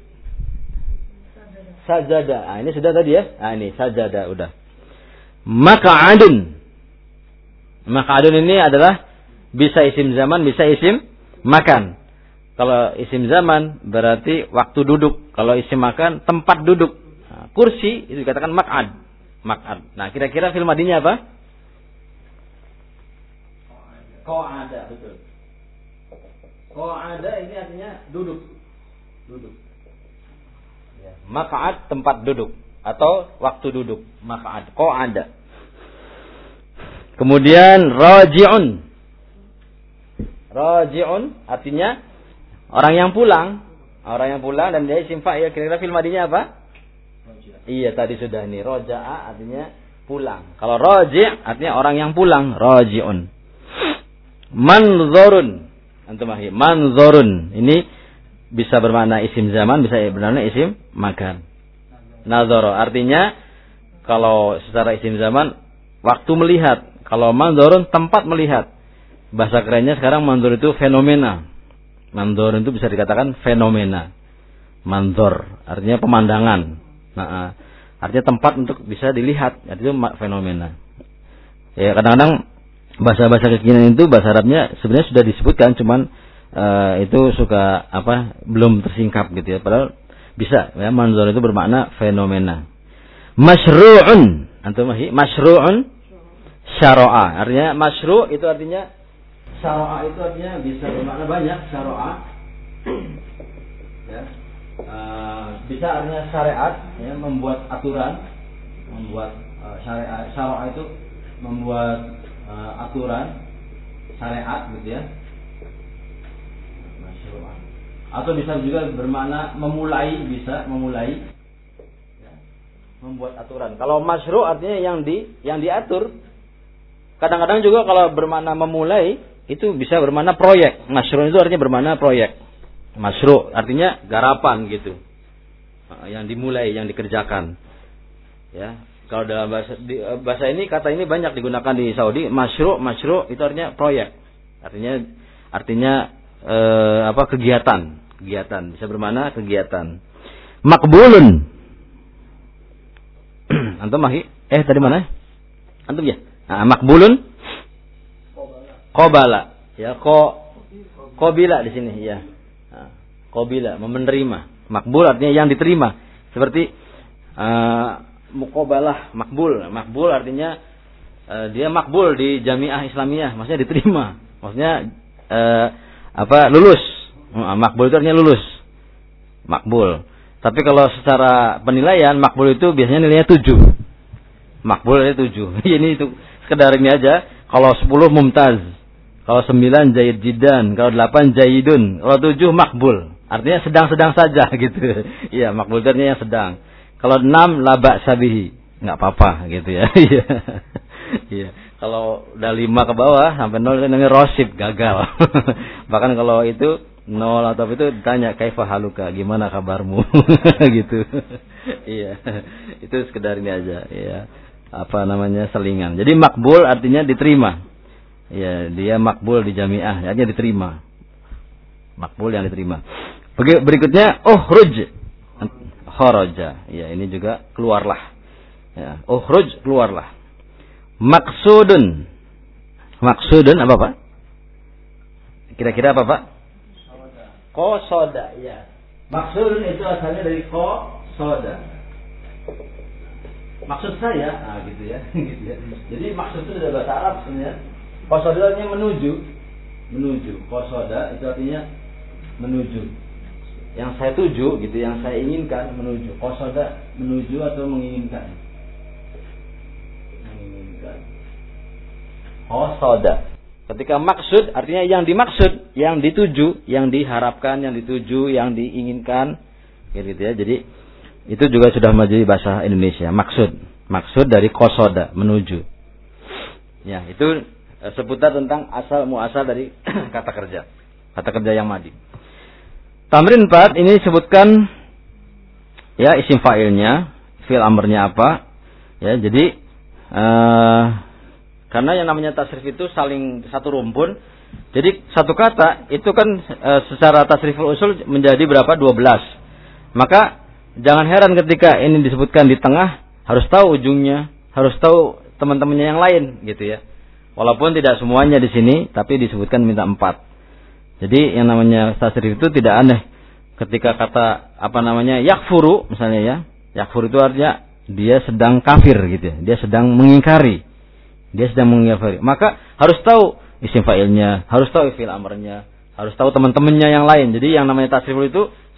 Sajada. Ah, ini sudah tadi ya? Ah, ini sajada udah. Maq'adun. Maq'adun ini adalah bisa isim zaman, bisa isim makan. Kalau isim zaman berarti waktu duduk. Kalau isim makan tempat duduk. Nah, kursi itu dikatakan maq'ad. Maq'ad. Nah, kira-kira fi'il madinya apa? Qa'ada, betul. Qa'ada ini artinya duduk. duduk. Ya, maq'ad tempat duduk atau waktu duduk, maq'ad, qa'ada. Kemudian raji'un. Raji'un artinya orang yang pulang, orang yang pulang dan dia isim fa'il. Kira-kira fi'il madinya apa? Iya, tadi sudah nih. Raja'a artinya pulang. Kalau raji' artinya orang yang pulang, raji'un. Manzurun. Antum ahi, manzurun. Ini bisa bermakna isim zaman, bisa bermakna isim makan. Nazara artinya kalau secara isim zaman waktu melihat. Kalau manzurun tempat melihat. Bahasa kerennya sekarang manzur itu fenomena. Manzur itu bisa dikatakan fenomena. Manzur artinya pemandangan. Nah, artinya tempat untuk bisa dilihat. Itu fenomena. Ya, kadang-kadang bahasa-bahasa kekinian itu bahasa Arabnya sebenarnya sudah disebutkan, cuman uh, itu suka apa belum tersingkap gitu ya. Padahal bisa ya, manzur itu bermakna fenomena. Masyru'un, antum mahi masyru'un syara'a. Artinya masyru' itu artinya syara'a itu artinya bisa bermakna banyak, syara'a. Ya. Uh, bisa artinya syariat ya, membuat aturan, membuat uh, syariat. Syara'a itu membuat Uh, aturan syariat gitu ya. Masyru'ah. Atau bisa juga bermakna memulai, bisa memulai ya. Membuat aturan. Kalau masyru' artinya yang di yang diatur. Kadang-kadang juga kalau bermakna memulai itu bisa bermakna proyek. Masyru' itu artinya bermakna proyek. Masyru' artinya garapan gitu. Uh, yang dimulai, yang dikerjakan. Ya. Kalau dalam bahasa di, bahasa ini kata ini banyak digunakan di Saudi. Masyru', masyru' itu artinya proyek. Artinya artinya eh, apa kegiatan, kegiatan bisa bermakna kegiatan. Makbulun. Antum mahi? Eh tadi mana? Antum ya? Nah, makbulun. Qabala. Ya, ko qabila di sini ya. Nah, qabila menerima. Makbul artinya yang diterima. Seperti uh, muqabalah, makbul. Makbul artinya uh, dia makbul di Jamiah Islamiyah, maksudnya diterima. Maksudnya uh, apa? Lulus. Uh, makbul itu artinya lulus. Makbul. Tapi kalau secara penilaian makbul itu biasanya nilainya tujuh. Makbul nilainya tujuh. Ini itu sekedar ini aja. Kalau sepuluh mumtaz. Kalau sembilan jayid jiddan, kalau delapan jayidun, kalau tujuh makbul. Artinya sedang-sedang saja gitu. Iya, makbul itu artinya yang sedang. Kalau enam laba sabihi, nggak apa-apa gitu ya. Iya. Iya. Kalau udah lima ke bawah sampai nol itu namanya rosib, gagal. Bahkan kalau itu nol atau itu ditanya kaifa haluka, gimana kabarmu? Gitu. Iya. Itu sekedar ini aja, iya. Apa namanya selingan. Jadi makbul artinya diterima. Ya, dia makbul di jamiah, artinya diterima. Makbul yang diterima. Berikutnya ukhruj. Kharaja. Ya, ini juga keluarlah. Ya, ukhruj keluarlah. Maksudun. Maksudun apa Pak? Kira-kira apa Pak? Qasada, ya. Maksudun itu asalnya dari qasada. Maksud saya, ah gitu ya, gitu ya. Jadi maksud itu dari bahasa Arab sebenarnya. Qasada artinya menuju, menuju. Qasada itu artinya menuju. Yang saya tuju gitu, yang saya inginkan menuju. Qasada menuju atau menginginkan. Menginginkan. Qasada. Ketika maksud artinya yang dimaksud, yang dituju, yang diharapkan, yang dituju, yang diinginkan, gitu ya. Jadi itu juga sudah menjadi bahasa Indonesia. Maksud, maksud dari qasada, menuju. Ya, itu seputar tentang asal muasal dari kata kerja, kata kerja yang madi. Tamrin empat ini disebutkan ya isim fa'ilnya, fi'il amrnya apa. Ya, jadi uh, karena yang namanya tasrif itu saling satu rumpun. Jadi satu kata itu kan uh, secara tasriful usul menjadi berapa? dua belas. Maka jangan heran ketika ini disebutkan di tengah, harus tahu ujungnya, harus tahu teman-temannya yang lain gitu ya. Walaupun tidak semuanya di sini, tapi disebutkan minta empat. Jadi yang namanya tasrif itu tidak aneh. Ketika kata apa namanya yakfuru misalnya ya, yakfur itu artinya dia sedang kafir gitu ya. Dia sedang mengingkari. Dia sedang mengingkari. Maka harus tahu isim fa'ilnya, harus tahu fi'il amrnya, harus tahu teman-temannya yang lain. Jadi yang namanya tasrif itu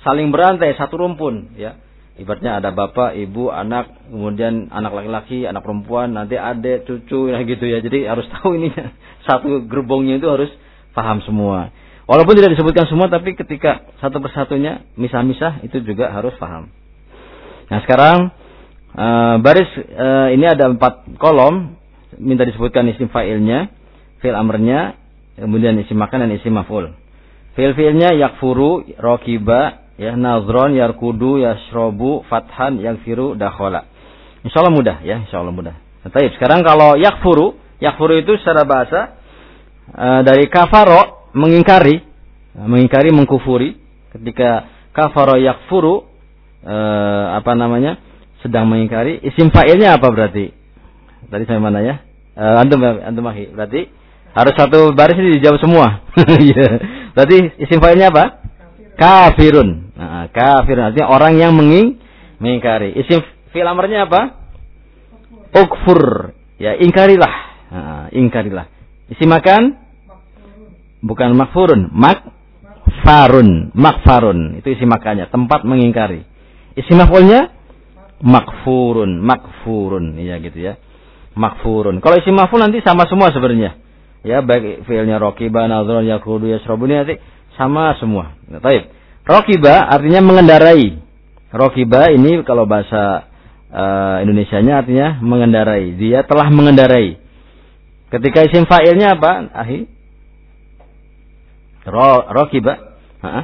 saling berantai satu rumpun, ya. Ibaratnya ada bapak, ibu, anak, kemudian anak laki-laki, anak perempuan, nanti adik, cucu, ya gitu ya. Jadi harus tahu ini satu gerbongnya itu harus paham semua. Walaupun tidak disebutkan semua, tapi ketika satu persatunya misah-misah itu juga harus paham. Nah sekarang uh, baris uh, ini ada empat kolom, minta disebutkan isim fa'ilnya, fi'il amrnya, kemudian isim makan dan isim maf'ul. Fi'il-fi'ilnya yakfuru, rokiba, ya nazron, yarkudu, yashrobu, fathan, yakfiru, dakhola. Insyaallah mudah ya, insyaallah mudah. Nah, baik, sekarang kalau yakfuru, yakfuru itu secara bahasa uh, dari kafaro, mengingkari, mengingkari, mengkufuri. Ketika kafaro yakfuru, uh, apa namanya, sedang mengingkari. Isim fa'ilnya apa berarti? Tadi saya mana ya? Uh, antum antum ahi. Berarti harus satu baris ini dijawab semua. Berarti isim fa'ilnya apa? Kafirun. Nah, kafirun artinya orang yang menging, mengingkari. Isim fi'il amrnya apa? Ukfur. Ya, ingkarilah. Nah, ingkarilah. Isim makan? Bukan makfurun, makfarun, makfarun. Itu isim makannya, tempat mengingkari. Isim maf'ulnya? Makfurun, makfurun. Iya gitu ya. Makfurun. Kalau isim maf'ul nanti sama semua sebenarnya. Ya, baik fi'ilnya rokiba, nadron, yakudu, yashrobu, ini nanti sama semua. Nah, baik. Rokiba artinya mengendarai. Rokiba ini kalau bahasa uh, Indonesianya artinya mengendarai. Dia telah mengendarai. Ketika isim fa'ilnya apa? Ahi? Ro, rokiba, Hah?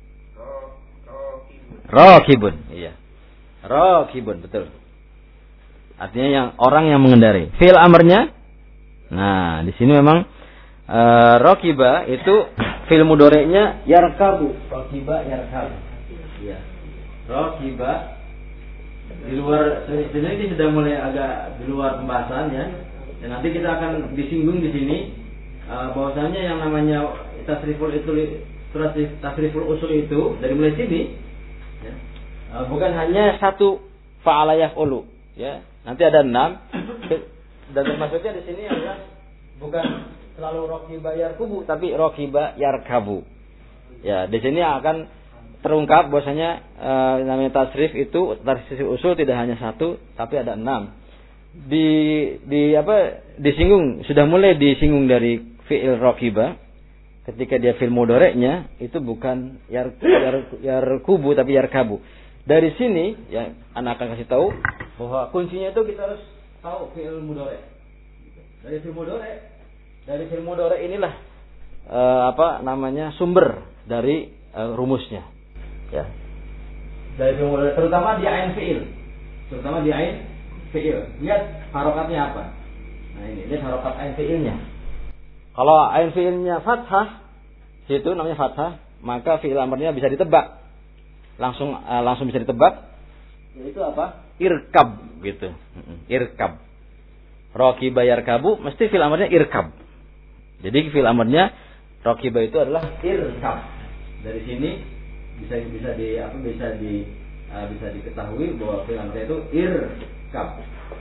Rokibun, iya. Rokibun, betul. Artinya yang orang yang mengendarai. Fi'il amrnya, nah di sini memang uh, rokiba itu fi'il mudhari'nya yarkabu. Rokiba yarkabu. Iya. Rokiba di luar, sebenarnya ini sudah mulai agak di luar pembahasan ya. Dan nanti kita akan disinggung di sini uh, bahwasanya yang namanya tasriful usul, tasriful usul itu dari mulai sini ya, uh, bukan hanya satu fa'ala yaf'ulu ya, nanti ada enam dan termasuknya di sini adalah bukan selalu rokiba yarkubu tapi rokiba yarkabu ya. Di sini akan terungkap bahwasanya uh, namanya tasrif itu tasrif usul tidak hanya satu tapi ada enam. Di di apa disinggung, sudah mulai disinggung dari fi'il rokiba. Ketika dia fi'il mudhari'nya itu bukan yar, yar, yarkubu tapi yarkabu. Dari sini ya anak akan kasih tahu bahwa kuncinya itu kita harus tahu fi'il mudhari'. Dari fi'il mudhari', dari fi'il mudhari' inilah uh, apa namanya sumber dari uh, rumusnya. Ya. Dari fi'il mudhari' terutama di ain fi'il. Terutama di ain fi'il. Lihat harokatnya apa. Nah ini lihat harokat ain fi'ilnya. Kalau ain fi'ilnya fathah, situ namanya fathah, maka fi'il amrnya bisa ditebak. Langsung uh, langsung bisa ditebak. Yaitu apa? Irkab gitu. Irkab. Raqiba yarkabu mesti fi'il amrnya irkab. Jadi fi'il amrnya raqiba itu adalah irkab. Dari sini bisa bisa di apa bisa di uh, bisa diketahui bahwa fi'il amrnya itu irkab.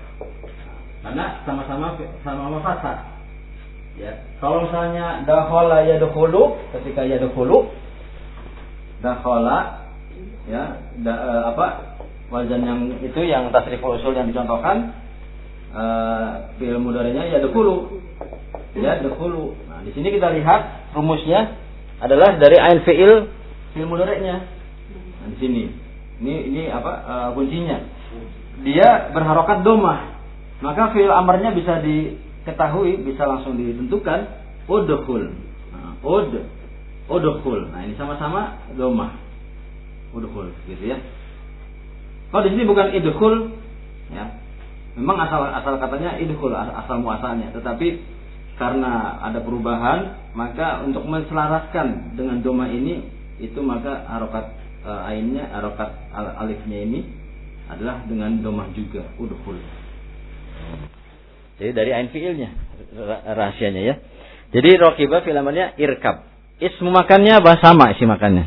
Karena sama-sama sama-sama fathah. Ya, kalau misalnya dakhala yadkhulu, ketika yadkhulu dakhala ya da, uh, apa wazan yang itu yang tasriful usul yang dicontohkan uh, fi'il mudhari'nya yadkhulu. Yadkhulu. Nah, di sini kita lihat rumusnya adalah dari ain fi'il fi'il mudhari'nya. Nah, di sini. Ini ini apa uh, kuncinya? Dia berharokat dhammah. Maka fi'il amrnya bisa di ketahui bisa langsung ditentukan udkhul. Nah, ud udkhul. Nah, ini sama-sama dhammah. Udkhul gitu ya. Kalau di sini bukan idkhul ya. Memang asal asal katanya idkhul asal muasalnya, tetapi karena ada perubahan maka untuk menselaraskan dengan dhammah ini itu maka harokat e, ainnya harokat alifnya ini adalah dengan dhammah juga udkhul. Jadi dari ain fi'ilnya rahasianya ya. Jadi raqiba fi'il amrnya irkab. Ismu makannya apa? Sama isi makannya.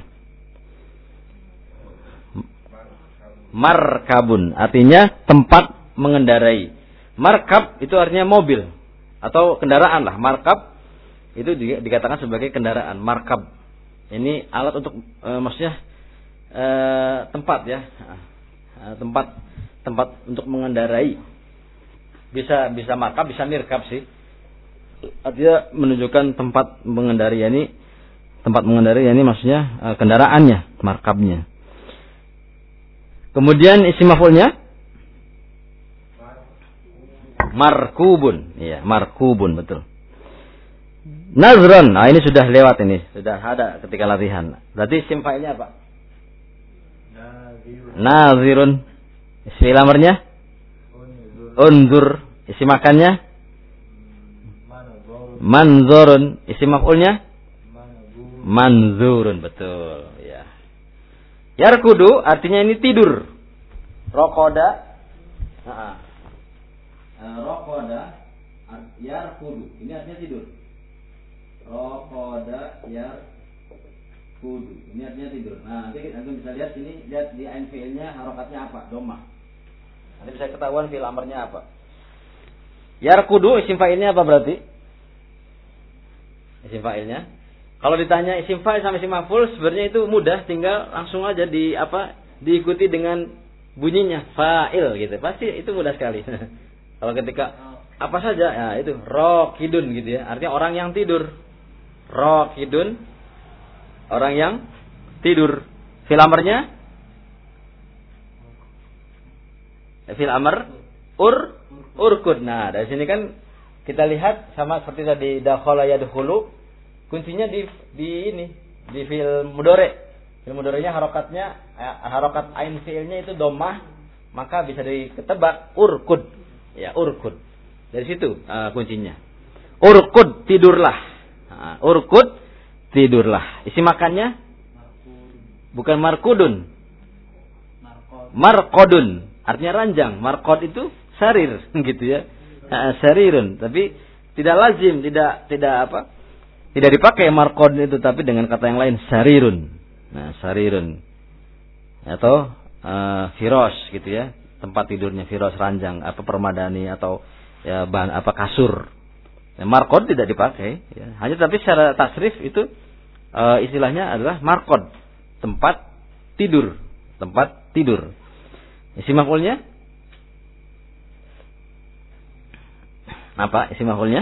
Markabun artinya tempat mengendarai. Markab itu artinya mobil atau kendaraan lah. Markab itu dikatakan sebagai kendaraan. Markab ini alat untuk e, maksudnya eh, tempat ya. Eh, tempat tempat untuk mengendarai. Bisa bisa markab, bisa mirkab sih. Artinya menunjukkan tempat mengendarai ini, tempat mengendarai ini maksudnya eh, kendaraannya, markabnya. Kemudian isim maf'ulnya markubun, ya, markubun betul. Nazron, nah ini sudah lewat ini, sudah ada ketika latihan. Berarti isim fa'ilnya apa? Nazirun. Nazirun. Isim amarnya? Unzur. Isim makannya? Manzurun. Manzurun. Isim maf'ulnya? Manzurun. Manzurun, betul, ya. Yarkudu artinya ini tidur. Rokoda. Nah, rokoda yarkudu. Ini artinya tidur. Rokoda yarkudu. Ini artinya tidur. Nah, nanti antum bisa lihat sini, lihat di ain fi'ilnya harokatnya apa? Dhamma. Nanti bisa ketahuan fi'il amarnya apa. Yarkudu isim fa'ilnya apa berarti? Isim fa'ilnya. Kalau ditanya isim fa'il sama isim maf'ul sebenarnya itu mudah, tinggal langsung aja di apa? Diikuti dengan bunyinya fa'il gitu. Pasti itu mudah sekali. Kalau ketika apa saja ya itu raqidun gitu ya. Artinya orang yang tidur. Raqidun orang yang tidur. Fil amarnya fil amr ur urkud. Nah, dari sini kan kita lihat sama seperti tadi dakhala yadkhulu, kuncinya di di ini, di fil mudhari'. Fil mudhari'nya harokatnya harokat ain fi'ilnya itu dhammah, maka bisa diketebak urkud. Ya, urkud. Dari situ uh, kuncinya. Urkud, tidurlah. Uh, urkud, tidurlah. Isi makannya? Bukan markudun. Markodun. Artinya ranjang. Markod itu sarir, gitu ya. Uh, sarirun. Tapi tidak lazim, tidak tidak apa? Tidak dipakai markod itu, tapi dengan kata yang lain sarirun. Nah, sarirun. Atau uh, firos, gitu ya. Tempat tidurnya firos, ranjang, apa permadani atau ya bahan apa kasur. Ya, markod tidak dipakai. Ya. Hanya tapi secara tasrif itu e, istilahnya adalah markod, tempat tidur, tempat tidur. Isim maf'ulnya apa? Isim maf'ulnya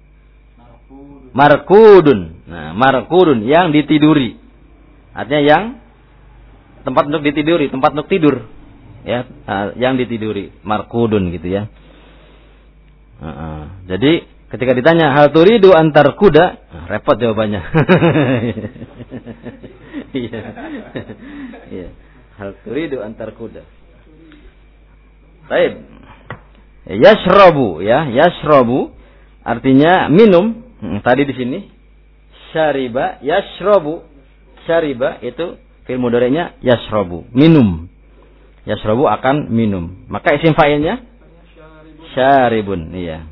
markudun. Nah, markudun yang ditiduri. Artinya yang tempat untuk ditiduri, tempat untuk tidur. Ya, uh, yang ditiduri, markudun gitu ya. Uh, uh. Jadi ketika ditanya hal turidu antar kuda, uh, repot jawabannya. Iya. Iya. Hal turidu antar kuda. Baik. Yashrabu ya, yashrabu artinya minum. Hmm, tadi di sini syariba, yashrabu. Syariba itu fi'il mudhari'nya yashrabu, minum. Yashrabu akan minum. Maka isim fa'ilnya syaribun, iya.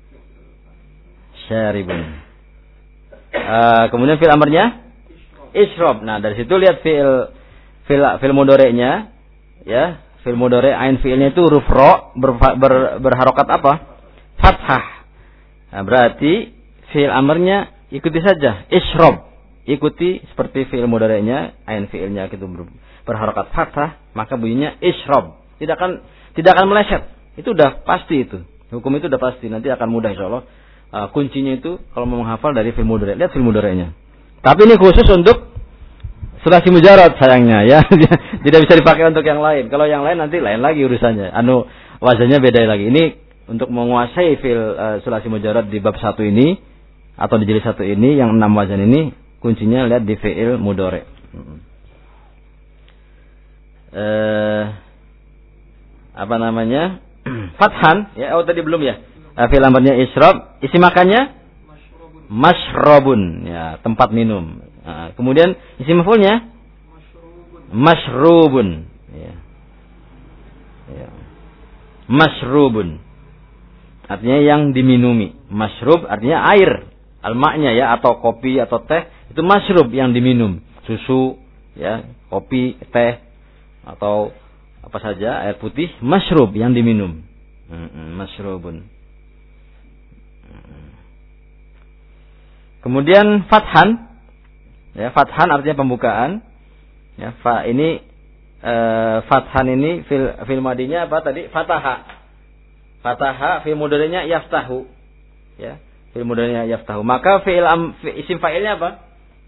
Syaribun. Uh, kemudian fi'il amarnya isyrab. Nah, dari situ lihat fi'il fi'il fi'il mudhari'nya ya, fi'il mudhari' ain fi'ilnya itu huruf ra ber, ber, berharokat apa? Fathah. Nah, berarti fi'il amarnya ikuti saja isyrab. Ikuti seperti fi'il mudhari'nya, ain fi'ilnya itu ber, berharokat fathah, maka bunyinya isyrab. Tidak akan tidak akan meleset. Itu udah pasti itu. Hukum itu udah pasti. Nanti akan mudah insyaallah. Uh, kuncinya itu kalau mau menghafal dari fi'il mudhari', lihat fi'il mudhari'nya. Tapi ini khusus untuk sulasi mujarrad sayangnya ya. Tidak bisa dipakai untuk yang lain. Kalau yang lain nanti lain lagi urusannya. Anu wazannya beda lagi. Ini untuk menguasai fi'il uh, sulasi mujarrad di bab satu ini atau di jilid satu ini yang enam wazan ini, kuncinya lihat di fi'il mudhari'. Hmm. Eh, apa namanya? Fathan ya, oh tadi belum ya. Uh, fi'il amarnya isyrab, isi makannya masyrabun ya, tempat minum. Uh, kemudian isi maf'ulnya masyrubun ya. Ya. Masyrubun artinya yang diminumi. Masyrub artinya air, almaknya ya, atau kopi atau teh, itu masyrub yang diminum. Susu ya, kopi, teh atau apa saja, air putih, masyrub yang diminum. Hmm, masyrubun. Kemudian fathan ya, fathan artinya pembukaan Ya, fa ini e, fathan ini fil fil madinya apa tadi? Fataha. Fataha fil mudhari'nya yaftahu. Ya, fil mudhari'nya yaftahu. Maka fi'il am fi, isim fa'ilnya apa?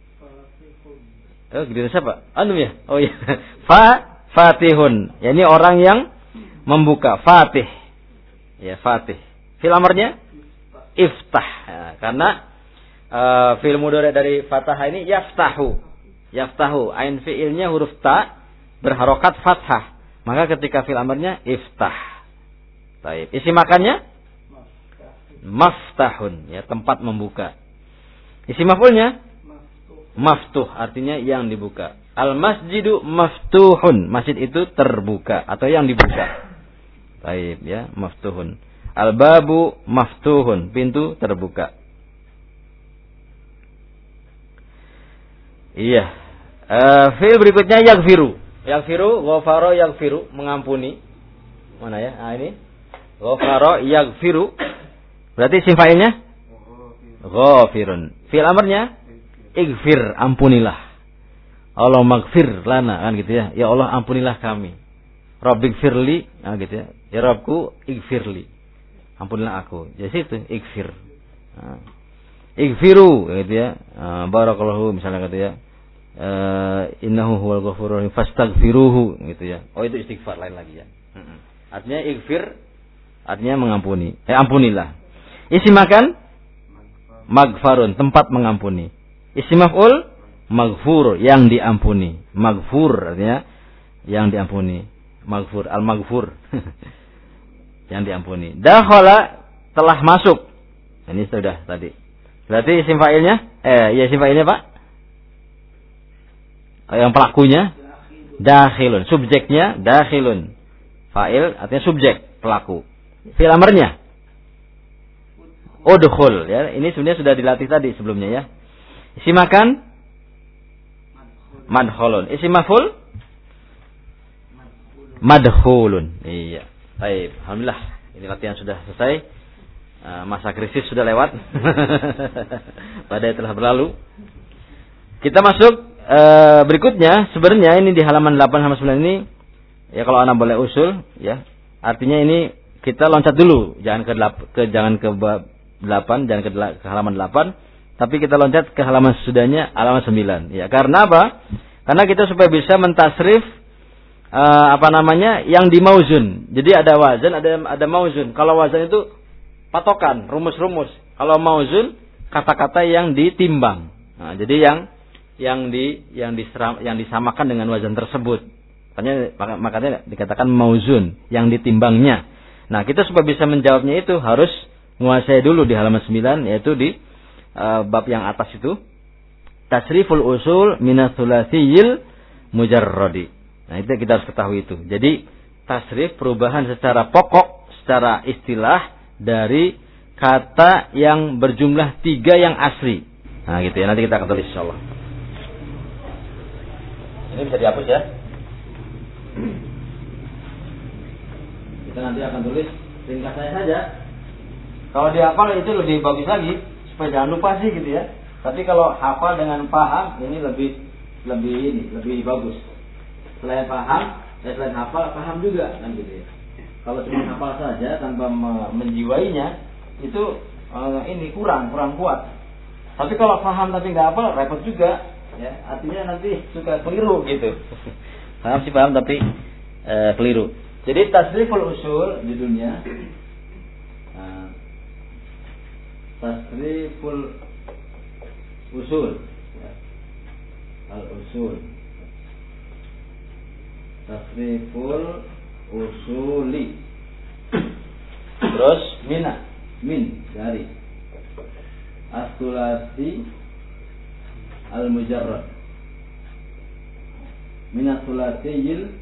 Oh, gede siapa? Anu ya. Oh iya. Fa fatihun. Ya, ini orang yang membuka, fatih. Ya, fatih. Fi'il amarnya iftah. Ya, karena uh, fi'il mudhari' dari fataha ini yaftahu. Yaftahu. Ain fi'ilnya huruf ta berharokat fathah. Maka ketika fi'il amarnya iftah. Baik. Isi makannya maftahun, ya, tempat membuka. Isi maf'ulnya maftuh, artinya yang dibuka. Al masjidu maftuhun, masjid itu terbuka atau yang dibuka. Baik, ya, maftuhun. Al babu maftuhun, pintu terbuka. Iya. Uh, fi'il berikutnya yaghfiru. Yaghfiru, ghafara yaghfiru, mengampuni. Mana ya? Ah, ini. Ghafara yaghfiru. Berarti isim fa'ilnya ghafirun. Fi'il amarnya ighfir, ampunilah. Allah maghfir lana, kan gitu ya. Ya Allah, ampunilah kami. Rabbighfirli, nah gitu ya. Ya Rabbku, ighfirli. Ampunilah aku. Jadi itu ighfir. Nah. Ighfiru, gitu ya. Uh, barakallahu misalnya gitu ya. Uh, innahu huwal ghafurur rahim fastaghfiruhu, gitu ya. Oh, itu istighfar lain lagi ya. Hmm. Artinya ighfir artinya mengampuni. Eh ampunilah. Isi makan maghfarun, tempat mengampuni. Isim maf'ul maghfur, yang diampuni. Maghfur artinya yang diampuni. Maghfur, al-maghfur. Yang diampuni. Dakhala, telah masuk. Ini sudah tadi. Berarti isim fa'ilnya eh ya isim fa'ilnya, Pak. Yang pelakunya dakhilun, subjeknya dakhilun. Fa'il artinya subjek, pelaku. Fi'il amarnya udkhul, ya. Ini sebenarnya sudah dilatih tadi sebelumnya, ya. Isi makan madkhulun. Isi maf'ul madkhulun. Iya. Baik, alhamdulillah. Ini latihan sudah selesai. Masa krisis sudah lewat. Badai telah berlalu. Kita masuk uh, berikutnya. Sebenarnya ini di halaman delapan halaman sembilan ini, ya, kalau anak boleh usul, ya. Artinya ini kita loncat dulu, jangan ke, ke jangan ke delapan, jangan ke, ke halaman delapan, tapi kita loncat ke halaman sesudahnya, halaman sembilan. Ya, karena apa? Karena kita supaya bisa mentasrif uh, apa namanya? Yang di mauzun. Jadi ada wazan, ada ada mauzun. Kalau wazan itu patokan, rumus-rumus. Kalau mauzun, kata-kata yang ditimbang. Nah, jadi yang yang di yang diseram, yang disamakan dengan wazan tersebut. Makanya makanya dikatakan mauzun, yang ditimbangnya. Nah, kita supaya bisa menjawabnya itu harus menguasai dulu di halaman sembilan, yaitu di uh, bab yang atas itu, tasriful usul minats tsulatsiyil mujarradi. Nah, itu kita harus ketahui itu. Jadi tasrif, perubahan secara pokok, secara istilah dari kata yang berjumlah tiga yang asli. Nah, gitu ya. Nanti kita akan tulis insyaallah. Ini bisa dihapus ya. Kita nanti akan tulis ringkasannya saja. Kalau dihafal itu lebih bagus lagi, supaya jangan lupa sih, gitu ya. Tapi kalau hafal dengan paham, ini lebih lebih ini lebih bagus. Selain paham, dan selain hafal, paham juga, kan gitu ya. Kalau cuma hafal saja tanpa menjiwainya, itu uh, ini kurang kurang kuat. Tapi kalau paham tapi nggak hafal, repot juga, ya. Artinya nanti suka keliru gitu. Paham sih paham tapi uh, keliru. Jadi tasriful usul di dunia. Nah, tasriful usul, ya. Al-usul, tasriful usuli. Terus mina, min dari as-sulasi al-mujarrad, min as-sulasiyil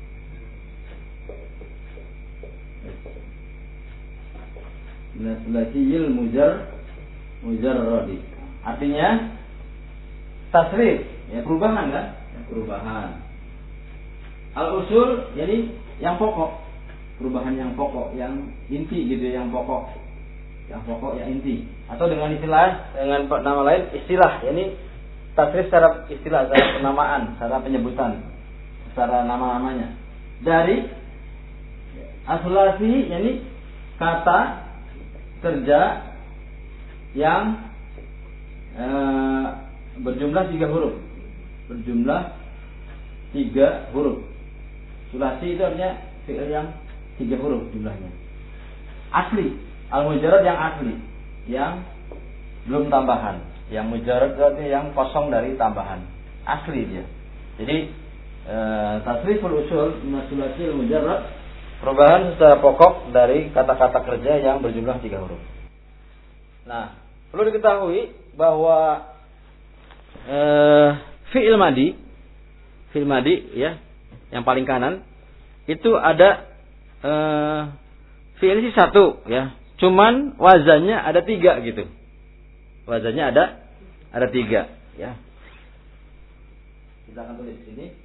min as-sulasiyil mujar mujarradi. Artinya tasrif, ya, perubahan kan? Perubahan. Al-usul jadi yang pokok, perubahan yang pokok, yang inti gitu, yang pokok, yang pokok, yang inti. Atau dengan istilah, dengan nama lain istilah, yakni tasrif secara istilah, secara penamaan, secara penyebutan, secara nama-namanya. Dari asulasi, yakni kata kerja yang e, berjumlah tiga huruf, berjumlah tiga huruf. Sulasi itu artinya fi'il yang tiga huruf jumlahnya. Asli, al-mujarrad yang asli, yang belum tambahan. Yang mujarrad berarti yang kosong dari tambahan. Asli dia. Jadi e, tasriful usul min sulasi al-mujarrad, perubahan secara pokok dari kata-kata kerja yang berjumlah tiga huruf. Nah, perlu diketahui bahwa e, fi'il madi, fi'il madi ya, yang paling kanan itu ada e, fi'il sih satu ya, cuman wazannya ada tiga gitu. Wazannya ada ada tiga ya. Kita akan tulis sini.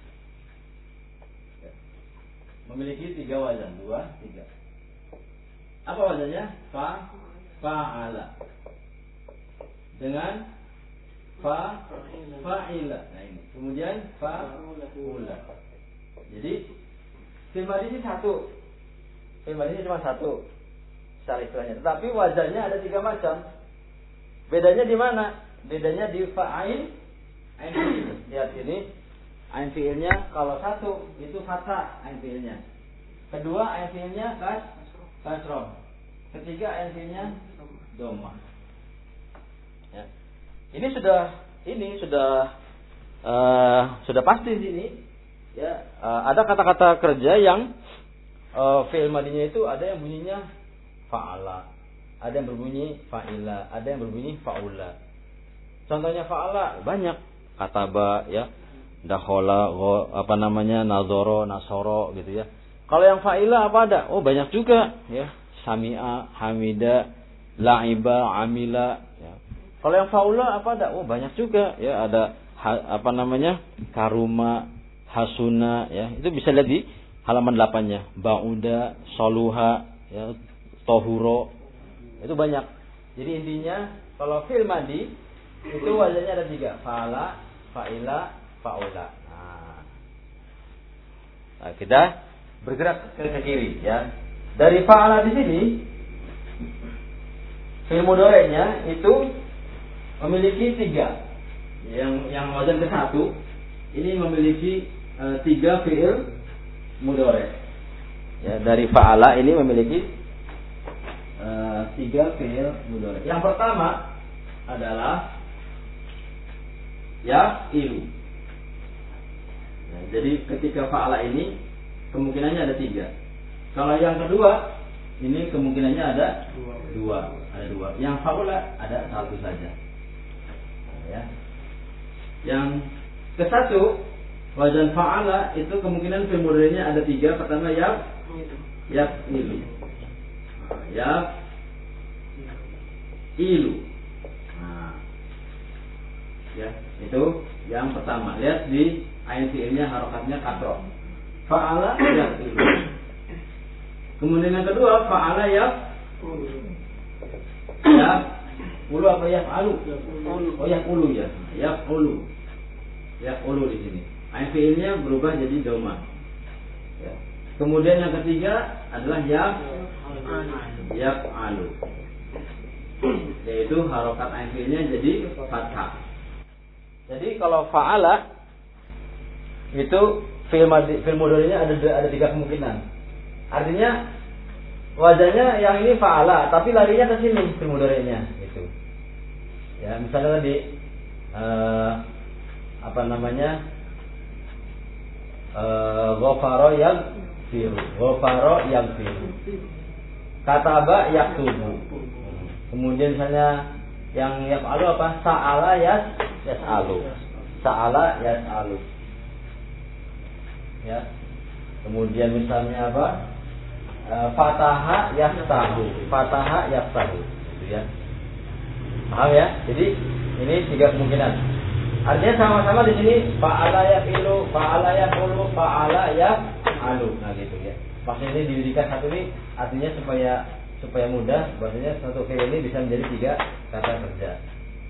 Memiliki tiga wazan, dua, tiga. Apa wazannya? Fa, fa'ala. Dengan fa, fa'ila. Nah ini. Kemudian fa'ula. Jadi fi'il madhi ini satu. Fi'il madhi ini cuma satu secara istilahnya. Tetapi wazannya ada tiga macam. Bedanya di mana? Bedanya di fa'il, ain fi'il. Lihat ini, ain fi'ilnya kalau satu itu fathah ain fi'ilnya. Kedua ain fi'ilnya kas kasroh. Ketiga ain fi'ilnya dhammah. Ya. Ini sudah ini sudah uh, sudah pasti di sini. Ya, uh, ada kata-kata kerja yang uh, fi'il madinya itu ada yang bunyinya fa'ala. Ada yang berbunyi fa'ila, ada yang berbunyi fa'ula. Contohnya fa'ala banyak, kataba ya, dakhala, apa namanya, nazoro, nasoro gitu ya. Kalau yang fa'ila apa ada? Oh banyak juga ya, sami'a, hamida, la'iba, amila ya. Kalau yang fa'ula apa ada? Oh banyak juga ya, ada ha, apa namanya, karuma, hasuna ya. Itu bisa lihat di halaman delapan-nya. Ba'uda, soluha ya, tohuro. Itu banyak. Jadi intinya kalau fi'il madi itu wazannya ada tiga, fa'ala, fa'ila, fa'ula. Nah. Nah, kita bergerak ke, ke kiri ya. Dari fa'ala di sini fi'il mudhari'nya itu memiliki tiga. Yang yang wazan ke satu ini memiliki e, tiga fi'il mudhari'. Ya, dari fa'ala ini memiliki Uh, tiga fi'il mudhari'. Yang pertama adalah yaf'ilu. Nah, jadi ketika fa'ala ini kemungkinannya ada tiga. Kalau yang kedua ini kemungkinannya ada dua. dua. Ada dua. Yang fa'ula ada satu saja. Nah, ya. Yang ke satu wazan fa'ala itu kemungkinan fi'il mudhari'nya ada tiga. Pertama yaf, yaf'ilu. Ya ilu. Nah, ya itu yang pertama. Lihat di ain fi'ilnya harokatnya kasroh. Fa'ala ya ilu. Kemudian yang kedua fa'ala ya ya ulu apa ya alu? Oh ya ulu ya. Ya ulu. Ya ulu di sini. Ain fi'ilnya berubah jadi doma. Ya. Kemudian yang ketiga adalah ya yaf'alu, yaitu harokat ain fi'ilnya jadi fathah. Jadi kalau fa'ala itu fi'il mudhari'nya ada ada tiga kemungkinan. Artinya wazannya yang ini fa'ala, tapi larinya ke sini fi'il mudhari'nya itu. Ya, misalnya tadi uh, apa namanya? Uh, ghafara yaghfiru, ghafara yaghfiru. Kataba yaktubu. Kemudian misalnya yang yaf'alu apa? Sa'ala yas yas'alu. Sa'ala yas'alu. Ya. Kemudian misalnya apa? E, fataha yaftahu. Fataha yaftahu. Gitu ya. Paham ya? Jadi ini tiga kemungkinan. Artinya sama-sama di sini fa'ala yafilu, fa'ala yaqulu, fa'ala yaf'alu. Nah gitu ya. Maksudnya ini didirikan satu ini artinya supaya supaya mudah, bahwasanya satu fi'il ini bisa menjadi tiga kata kerja.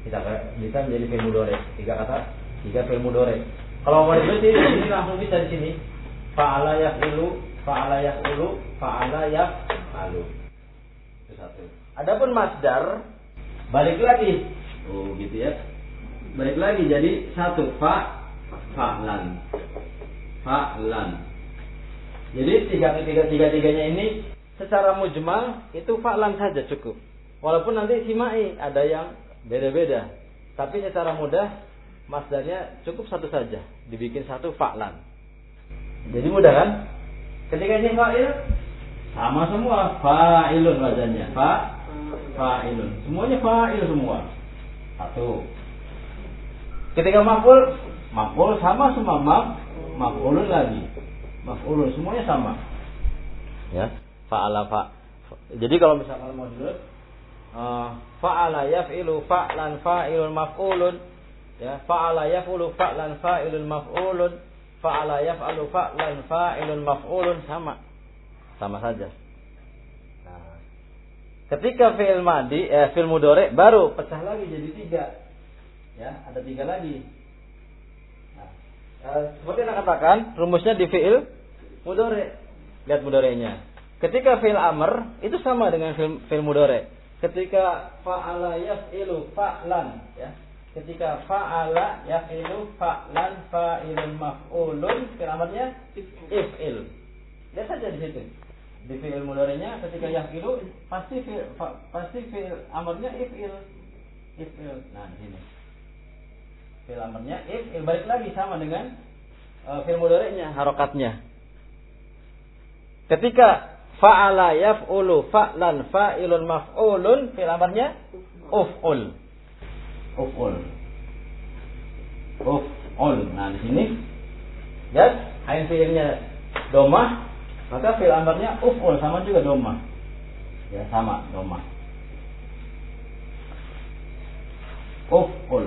Bisa bisa menjadi fi'il mudhari. Tiga kata, tiga fi'il mudhari. Kalau mau ditulis di sini langsung bisa di sini. Fa'ala yaf'ilu, fa'ala yaf'ulu, fa'ala yaf'alu. Itu satu. Adapun masdar balik lagi. Oh, gitu ya. Balik lagi jadi satu fa fa'lan. Fa'lan. Jadi tiga tiga tiga tiganya ini secara mujmal itu fa'lan saja cukup. Walaupun nanti simai ada yang beda-beda. Tapi secara mudah masdarnya cukup satu saja, dibikin satu fa'lan. Jadi mudah kan? Ketika ini fa'il sama semua, fa'ilun wazannya, fa fa'ilun. Semuanya fa'il semua. Satu. Ketika maf'ul, maf'ul sama semua, maf maf'ulun lagi. Maf'ulun semuanya sama. Ya, fa'ala fa. Jadi kalau misalkan mau dulu uh, fa'ala yaf'ilu fa'lan fa'ilun maf'ulun, ya, fa'ala yaf'ulu fa'lan fa'ilun maf'ulun, fa'ala yaf'alu fa'lan fa'ilun maf'ulun, sama. Sama saja. Nah, ketika fi'il madi, eh, fi'il mudhari baru pecah lagi jadi tiga. Ya, ada tiga lagi. Nah, eh, seperti yang katakan, rumusnya di fi'il mudhari. Lihat mudhari'nya. Ketika fi'il amr itu sama dengan fi'il, fi'il mudhari. Ketika fa'ala yaf'ilu fa'lan, ya. Ketika fa'ala yaf'ilu fa'lan fa'ilun maf'ulun, fi'il amrnya if'il. Lihat saja di situ. Di fi'il mudhari'nya ketika yaf'ilu pasti fi'il fa, pasti fi'il amrnya if'il. If'il. Nah, di sini. Fi'il amrnya if'il, balik lagi sama dengan uh, fi'il mudhari'nya, harokatnya. Ketika fa'ala yaf'ulu fa'lan fa'ilun maf'ulun, fi'il amrnya uf'ul. Uf'ul. Uf'ul. Nah, di sini ya, ain fi'ilnya domah, maka fi'il amrnya uf'ul sama juga domah. Ya, sama domah. Uf'ul.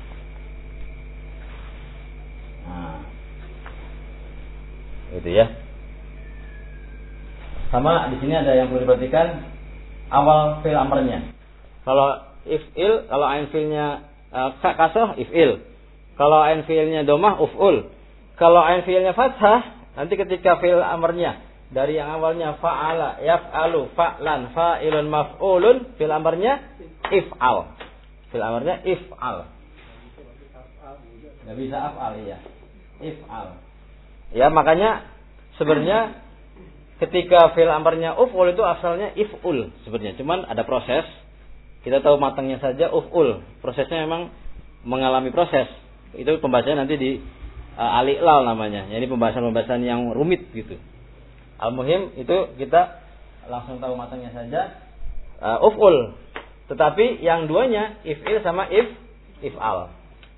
Nah, itu ya. Sama di sini ada yang perlu diperhatikan, awal fi'il amrnya. Kalau if'il, kalau ain fi'ilnya uh, kasrah if'il. Kalau ain fi'ilnya domah uf'ul. Kalau ain fi'ilnya fathah, nanti ketika fi'il amrnya dari yang awalnya fa'ala yaf'alu fa'lan fa'ilun maf'ulun, fi'il amrnya if'al. Fi'il amrnya if'al. Enggak bisa af'al, ya. If'al. Ya, makanya sebenarnya ketika fi'il amrnya uf'ul itu asalnya if'ul sebenarnya. Cuman ada proses. Kita tahu matangnya saja uf'ul. Prosesnya memang mengalami proses. Itu pembahasannya nanti di uh, al-i'lal namanya. Jadi pembahasan-pembahasan yang rumit gitu. Al-muhim itu kita langsung tahu matangnya saja uh, uf'ul. Tetapi yang duanya if'il sama if if'al.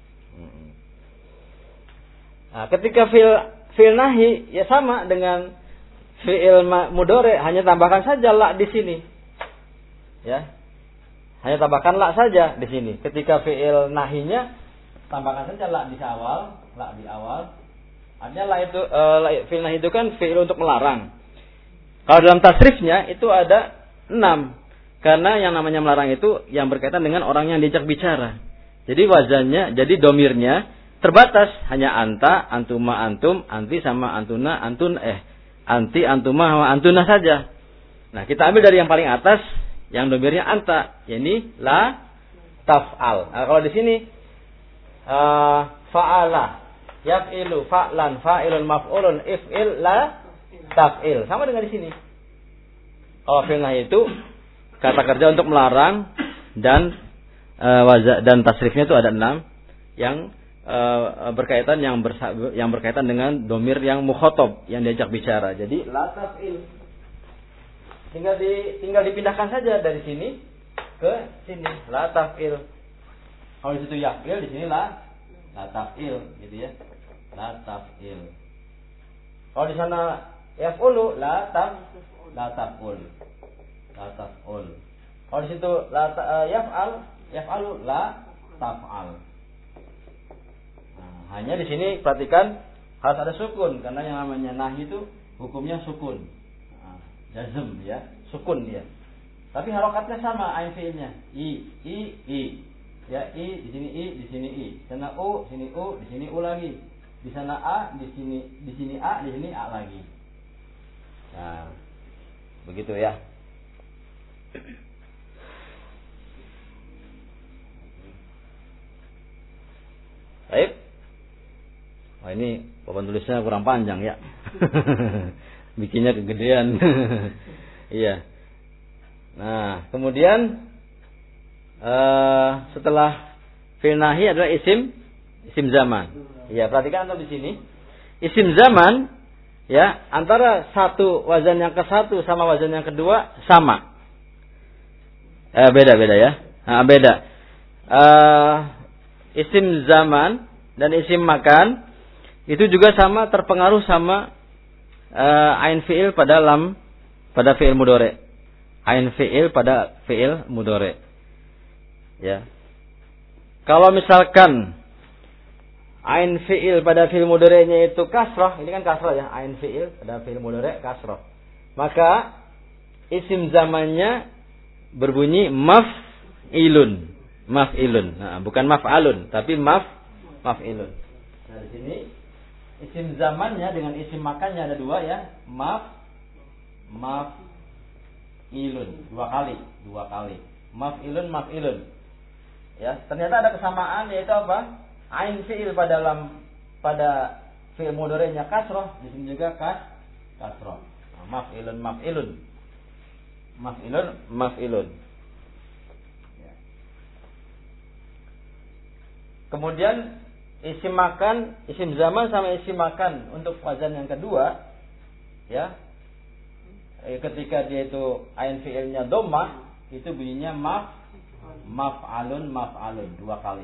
Nah, ketika fi'il fi'il nahi ya sama dengan fi'il mudhari, hanya tambahkan saja la di sini. Ya. Hanya tambahkan la saja di sini. Ketika fi'il nahinya tambahkan saja la di awal, la di awal. Artinya la itu uh, fi'il nahi itu kan fi'il untuk melarang. Kalau dalam tasrifnya itu ada enam. Karena yang namanya melarang itu yang berkaitan dengan orang yang diajak bicara. Jadi wazannya, jadi domirnya terbatas, hanya anta, antuma, antum, anti sama antuna, antun eh anti, antuma, sama antuna saja. Nah, kita ambil dari yang paling atas yang domirnya anta, yakni la taf'al. Nah, kalau di sini uh, fa'ala yaf'ilu fa'lan fa'ilun maf'ulun if'il la taf'il. Sama dengan di sini. Kalau fi'ilnya itu kata kerja untuk melarang dan uh, wazan dan tasrifnya itu ada enam yang uh, berkaitan yang bersa, yang berkaitan dengan domir yang mukhatab, yang diajak bicara. Jadi la taf'il. Tinggal di tinggal dipindahkan saja dari sini ke sini, la taf'il. Kalau di situ yaf'il, di sini la la taf'il, gitu ya. La taf'il. Kalau di sana yaf'ulu, la taf la taf'ul. La taf'ul. Kalau di situ la uh, yaf'al, yaf'alu la taf'al. Nah, hanya di sini perhatikan harus ada sukun, karena yang namanya nahi itu hukumnya sukun. Jazm ya, sukun dia. Tapi harokatnya sama ain fiilnya. I, i, i. Ya, i di sini i, di sini i. Di sana u, di sini u, di sini u lagi. Di sana a, di sini di sini a, di sini a lagi. Nah, begitu ya. Baik. Wah, ini papan tulisnya kurang panjang ya. Bikinnya kegedean. Iya. Nah, kemudian uh, setelah fi'il nahi adalah isim isim zaman. Ya, perhatikan antum di sini. Isim zaman ya, antara satu wazan yang ke satu sama wazan yang kedua sama. Eh, beda-beda ya. Nah, beda. Uh, isim zaman dan isim makan itu juga sama terpengaruh sama uh, ain fi'il pada lam pada fi'il mudhari. Ain fi'il pada fi'il mudhari. Ya. Kalau misalkan ain fi'il pada fi'il mudhari'nya itu kasrah, ini kan kasrah ya, ain fi'il pada fi'il mudhari' kasrah. Maka isim zamannya berbunyi maf'ilun. Maf'ilun. Nah, bukan maf'alun, tapi maf maf'ilun. Nah, di sini isim zamannya dengan isim makannya ada dua ya, maf maf'ilun, dua kali, dua kali. Maf'ilun maf'ilun. Ya, ternyata ada kesamaan yaitu apa? Ain fi'il pada lam pada fi'il mudhari'nya kasrah, di sini juga kas kasrah. Nah, maf'ilun maf'ilun. Maf'ilun maf'ilun. Ya. Kemudian isim makan, isim zaman sama isim makan untuk wazan yang kedua ya. Ketika dia itu ain fi'ilnya dhammah, itu bunyinya maf maf'alun maf'alun dua kali.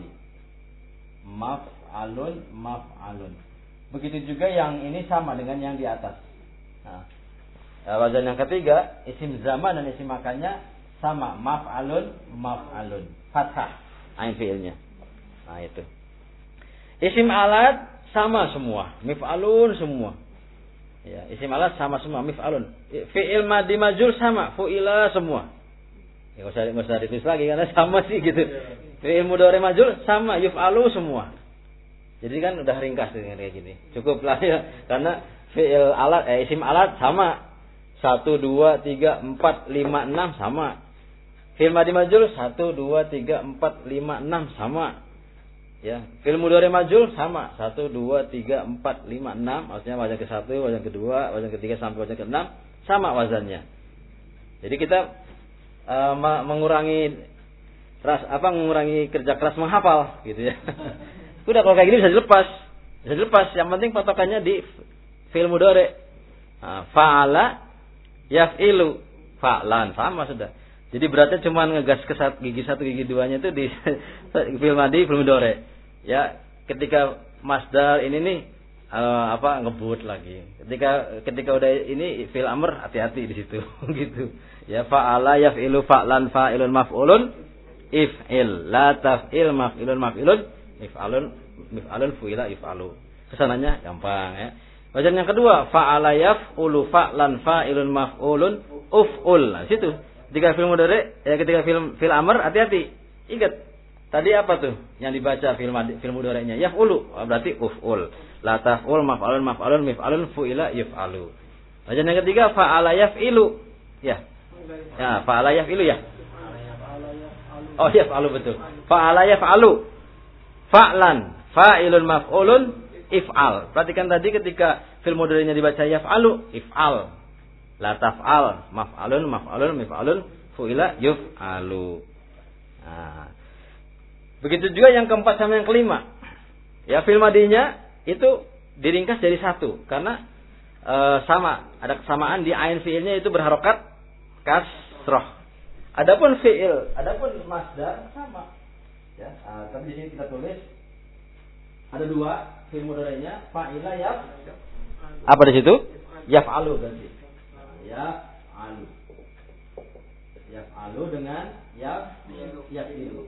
Maf'alun maf'alun. Begitu juga yang ini sama dengan yang di atas. Nah, wazan yang ketiga isim zaman dan isim makannya sama, maf'alun maf'alun, fathah ain fi'ilnya. Nah, itu. Isim alat sama semua, mif'alun semua. Ya, isim alat sama semua, mif'alun. Fi'il madhi majul sama, fu'ila semua. Ya, enggak usah enggak usah ditulis lagi karena sama sih gitu. Fi'il mudhari majul sama, yuf'alu semua. Jadi kan udah ringkas dengan kayak gini. Cukup lah ya, karena fi'il alat eh isim alat sama. satu dua tiga empat lima enam sama. Fi'il madhi majul satu dua tiga empat lima enam sama. Ya, fi'il mudhari majul sama, satu dua tiga empat lima enam, maksudnya wazan ke satu, wazan kedua, wazan ketiga sampai wazan ke enam sama wazannya. Jadi kita uh, mengurangi ras apa mengurangi kerja keras menghafal gitu ya. Udah kalau kayak gini bisa dilepas. Bisa dilepas, yang penting patokannya di fi'il mudhari. Nah, fa'ala yaf'ilu, fa'lan sama sudah. Jadi beratnya cuma ngegas ke satu, gigi satu gigi duanya itu di fi'il madhi fi'il mudhari. Ya, ketika masdar ini nih uh, apa ngebut lagi. Ketika ketika udah ini fi'il amr hati-hati di situ gitu. Ya, fa'ala yaf'ilu fa'lan fa'ilun maf'ulun if'il la taf'il maf'ilun maf'ilun if'alun mif'alun fu'ila if'alu. Kesananya gampang ya. Wazan yang kedua fa'ala yaf'ulu fa'lan fa'ilun maf'ulun uf'ul. Nah, situ. Ketika fi'il mudhari ya ketika fi'il fi'il amr hati-hati. Ingat tadi apa tuh yang dibaca fi'il fi'il mudhari'nya? Yaf'ulu, berarti uf'ul. La taf'ul maf'alun maf'alun mif'alun fu'ila yuf'alu. Wazan yang ketiga fa'ala yaf'ilu. Ya. Ya, fa'ala yaf'ilu ya. Oh, yaf'alu betul. Fa'ala yaf'alu. Fa'lan fa'ilun maf'ulun if'al. Perhatikan tadi ketika fi'il mudhari'nya dibaca yaf'alu, if'al. La taf'al maf'alun maf'alun mif'alun fu'ila yuf'alu. Nah, begitu juga yang keempat sama yang kelima. Ya, fi'il madhinya itu diringkas jadi satu karena e, sama, ada kesamaan di ain fi'ilnya itu berharokat kasroh. Adapun fi'il, adapun masdar sama. Ya, nah, tapi di sini kita tulis ada dua fi'il mudhari'nya, fa'ila yaf. Apa di situ? Yaf'alu berarti. Yaf'alu. Yaf'alu dengan yaf yaf'ilu.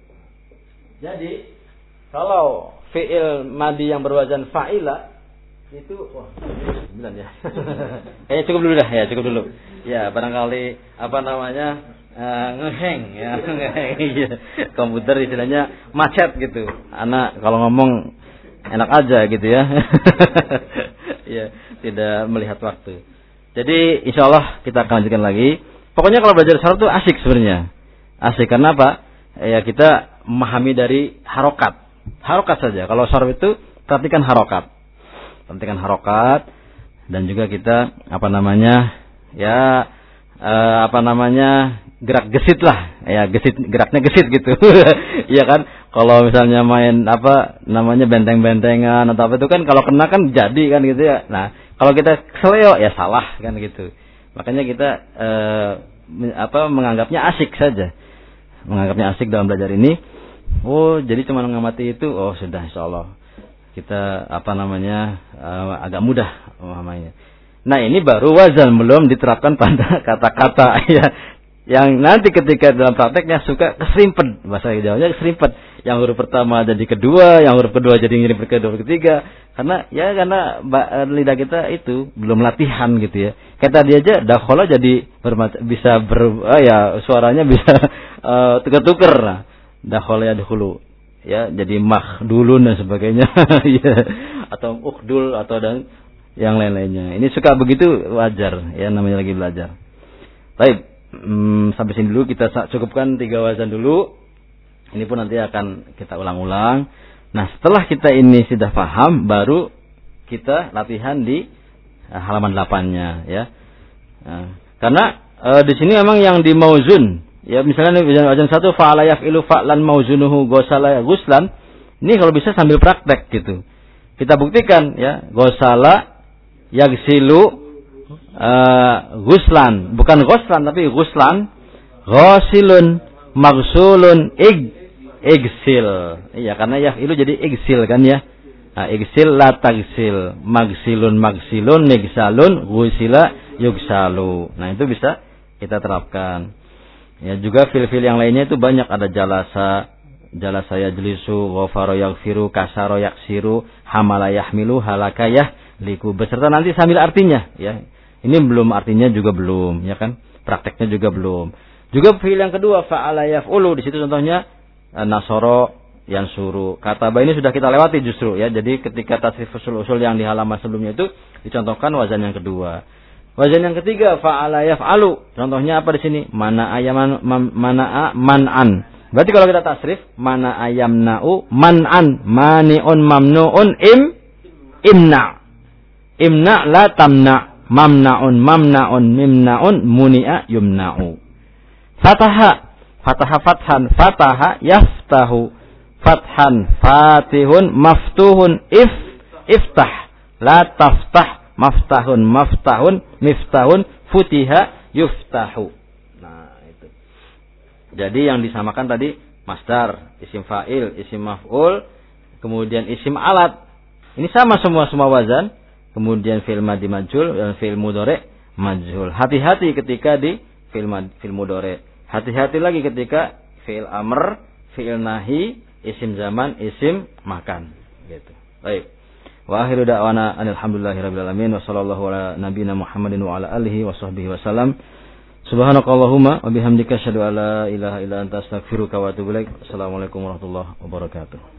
Jadi kalau fi'il madhi yang berwazan fa'ila itu wah sembilan ya. Kayaknya cukup dulu dah ya, cukup dulu. Ya, barangkali apa namanya uh, ngeheng ya, ngeheng. Iya. Komputer istilahnya macet gitu. Anak kalau ngomong enak aja gitu ya. Ya, tidak melihat waktu. Jadi insyaallah kita akan lanjutkan lagi. Pokoknya kalau belajar syaraf itu asik sebenarnya. Asik karena apa? Ya kita memahami dari harokat. Harokat saja. Kalau syaraf itu perhatikan harokat. Perhatikan harokat dan juga kita apa namanya? Ya eh, apa namanya? Gerak gesit lah. Ya gesit, geraknya gesit gitu. Iya kan? Kalau misalnya main apa namanya benteng-bentengan atau apa itu kan kalau kena kan jadi kan gitu ya. Nah, kalau kita seleo ya salah kan gitu. Makanya kita eh, apa menganggapnya asik saja. Menganggapnya asik dalam belajar ini. Oh, jadi cuma mengamati itu. Oh, sudah insyaallah. Kita apa namanya eh, agak mudah memahaminya. Nah, ini baru wazan belum diterapkan pada kata-kata ya. Yang nanti ketika dalam prakteknya suka keserimpet, bahasa Jawanya keserimpet. Yang huruf pertama jadi kedua, yang huruf kedua jadi ngirim ke kedua ketiga. Karena ya karena lidah kita itu belum latihan gitu ya. Kayak tadi aja dakhala jadi bermata, bisa ber oh ya suaranya bisa uh, tuker-tuker. Nah, dakhala yadkhulu. Ya, jadi makhdulun dan sebagainya. Ya. Atau ukdul atau dan yang lain-lainnya. Ini suka begitu wajar ya, namanya lagi belajar. Baik. Hmm, sampai sini dulu kita cukupkan tiga wazan dulu. Ini pun nanti akan kita ulang-ulang. Nah, setelah kita ini sudah paham, baru kita latihan di uh, halaman delapan-nya ya. Nah, karena uh, di sini memang yang di mauzun, ya misalnya wazan satu fa'ala yaf'ilu fa'lan mauzunuhu ghusala ghuslan. Ini kalau bisa sambil praktek gitu. Kita buktikan ya, ghusala yaghsilu Uh, ghuslan, bukan ghuslan tapi ghuslan, ghasilun, maghsulun, ig, igsil. Iya, karena ya itu jadi igsil kan ya. Nah, igsil la tagsil, maghsilun, maghsilun, nigsalun, ghusila, yugsalu. Nah, itu bisa kita terapkan. Ya, juga fil-fil yang lainnya itu banyak, ada jalasa, jalasa yajlisu, ghafara yaghfiru, kasara yaksiru, hamala yahmilu, halaka yahliku, beserta nanti sambil artinya ya. Ini belum artinya juga belum, ya kan? Prakteknya juga belum. Juga fi'il yang kedua fa'ala yaf'ulu, di situ contohnya nasoro yansuru. Kata ba ini sudah kita lewati justru ya. Jadi ketika tasrif usul-usul yang di halaman sebelumnya itu dicontohkan wazan yang kedua. Wazan yang ketiga fa'ala yaf'alu. Contohnya apa di sini? Mana ayaman mana man'an. Berarti kalau kita tasrif mana ayamna'u man'an, mani'un mamnu'un im imna. Imna la tamna. Mamnaun mamnaun mimnaun muni'a yumna'u. Fataha, fataha fathan, fataha yaftahu, fathan fatihun maftuhun if iftah, la taftah, maftahun maftahun miftahun futiha yuftahu. Nah, itu. Jadi yang disamakan tadi masdar, isim fa'il, isim maf'ul, kemudian isim alat. Ini sama semua semua wazan. Kemudian fi'il madhi majhul dan fi'il mudhari' majhul. Hati-hati ketika di fi'il fi'il mudhari'. Hati-hati lagi ketika fi'il amr, fi'il nahi, isim zaman, isim makan. Gitu. Baik. Wa akhiru da'wana alhamdulillahirabbil alamin wa sallallahu ala nabiyyina Muhammadin wa ala alihi wa sahbihi wasallam. Subhanakallahumma wa bihamdika asyhadu an la ilaha illa anta astaghfiruka wa atubu ilaik. Assalamualaikum warahmatullahi wabarakatuh.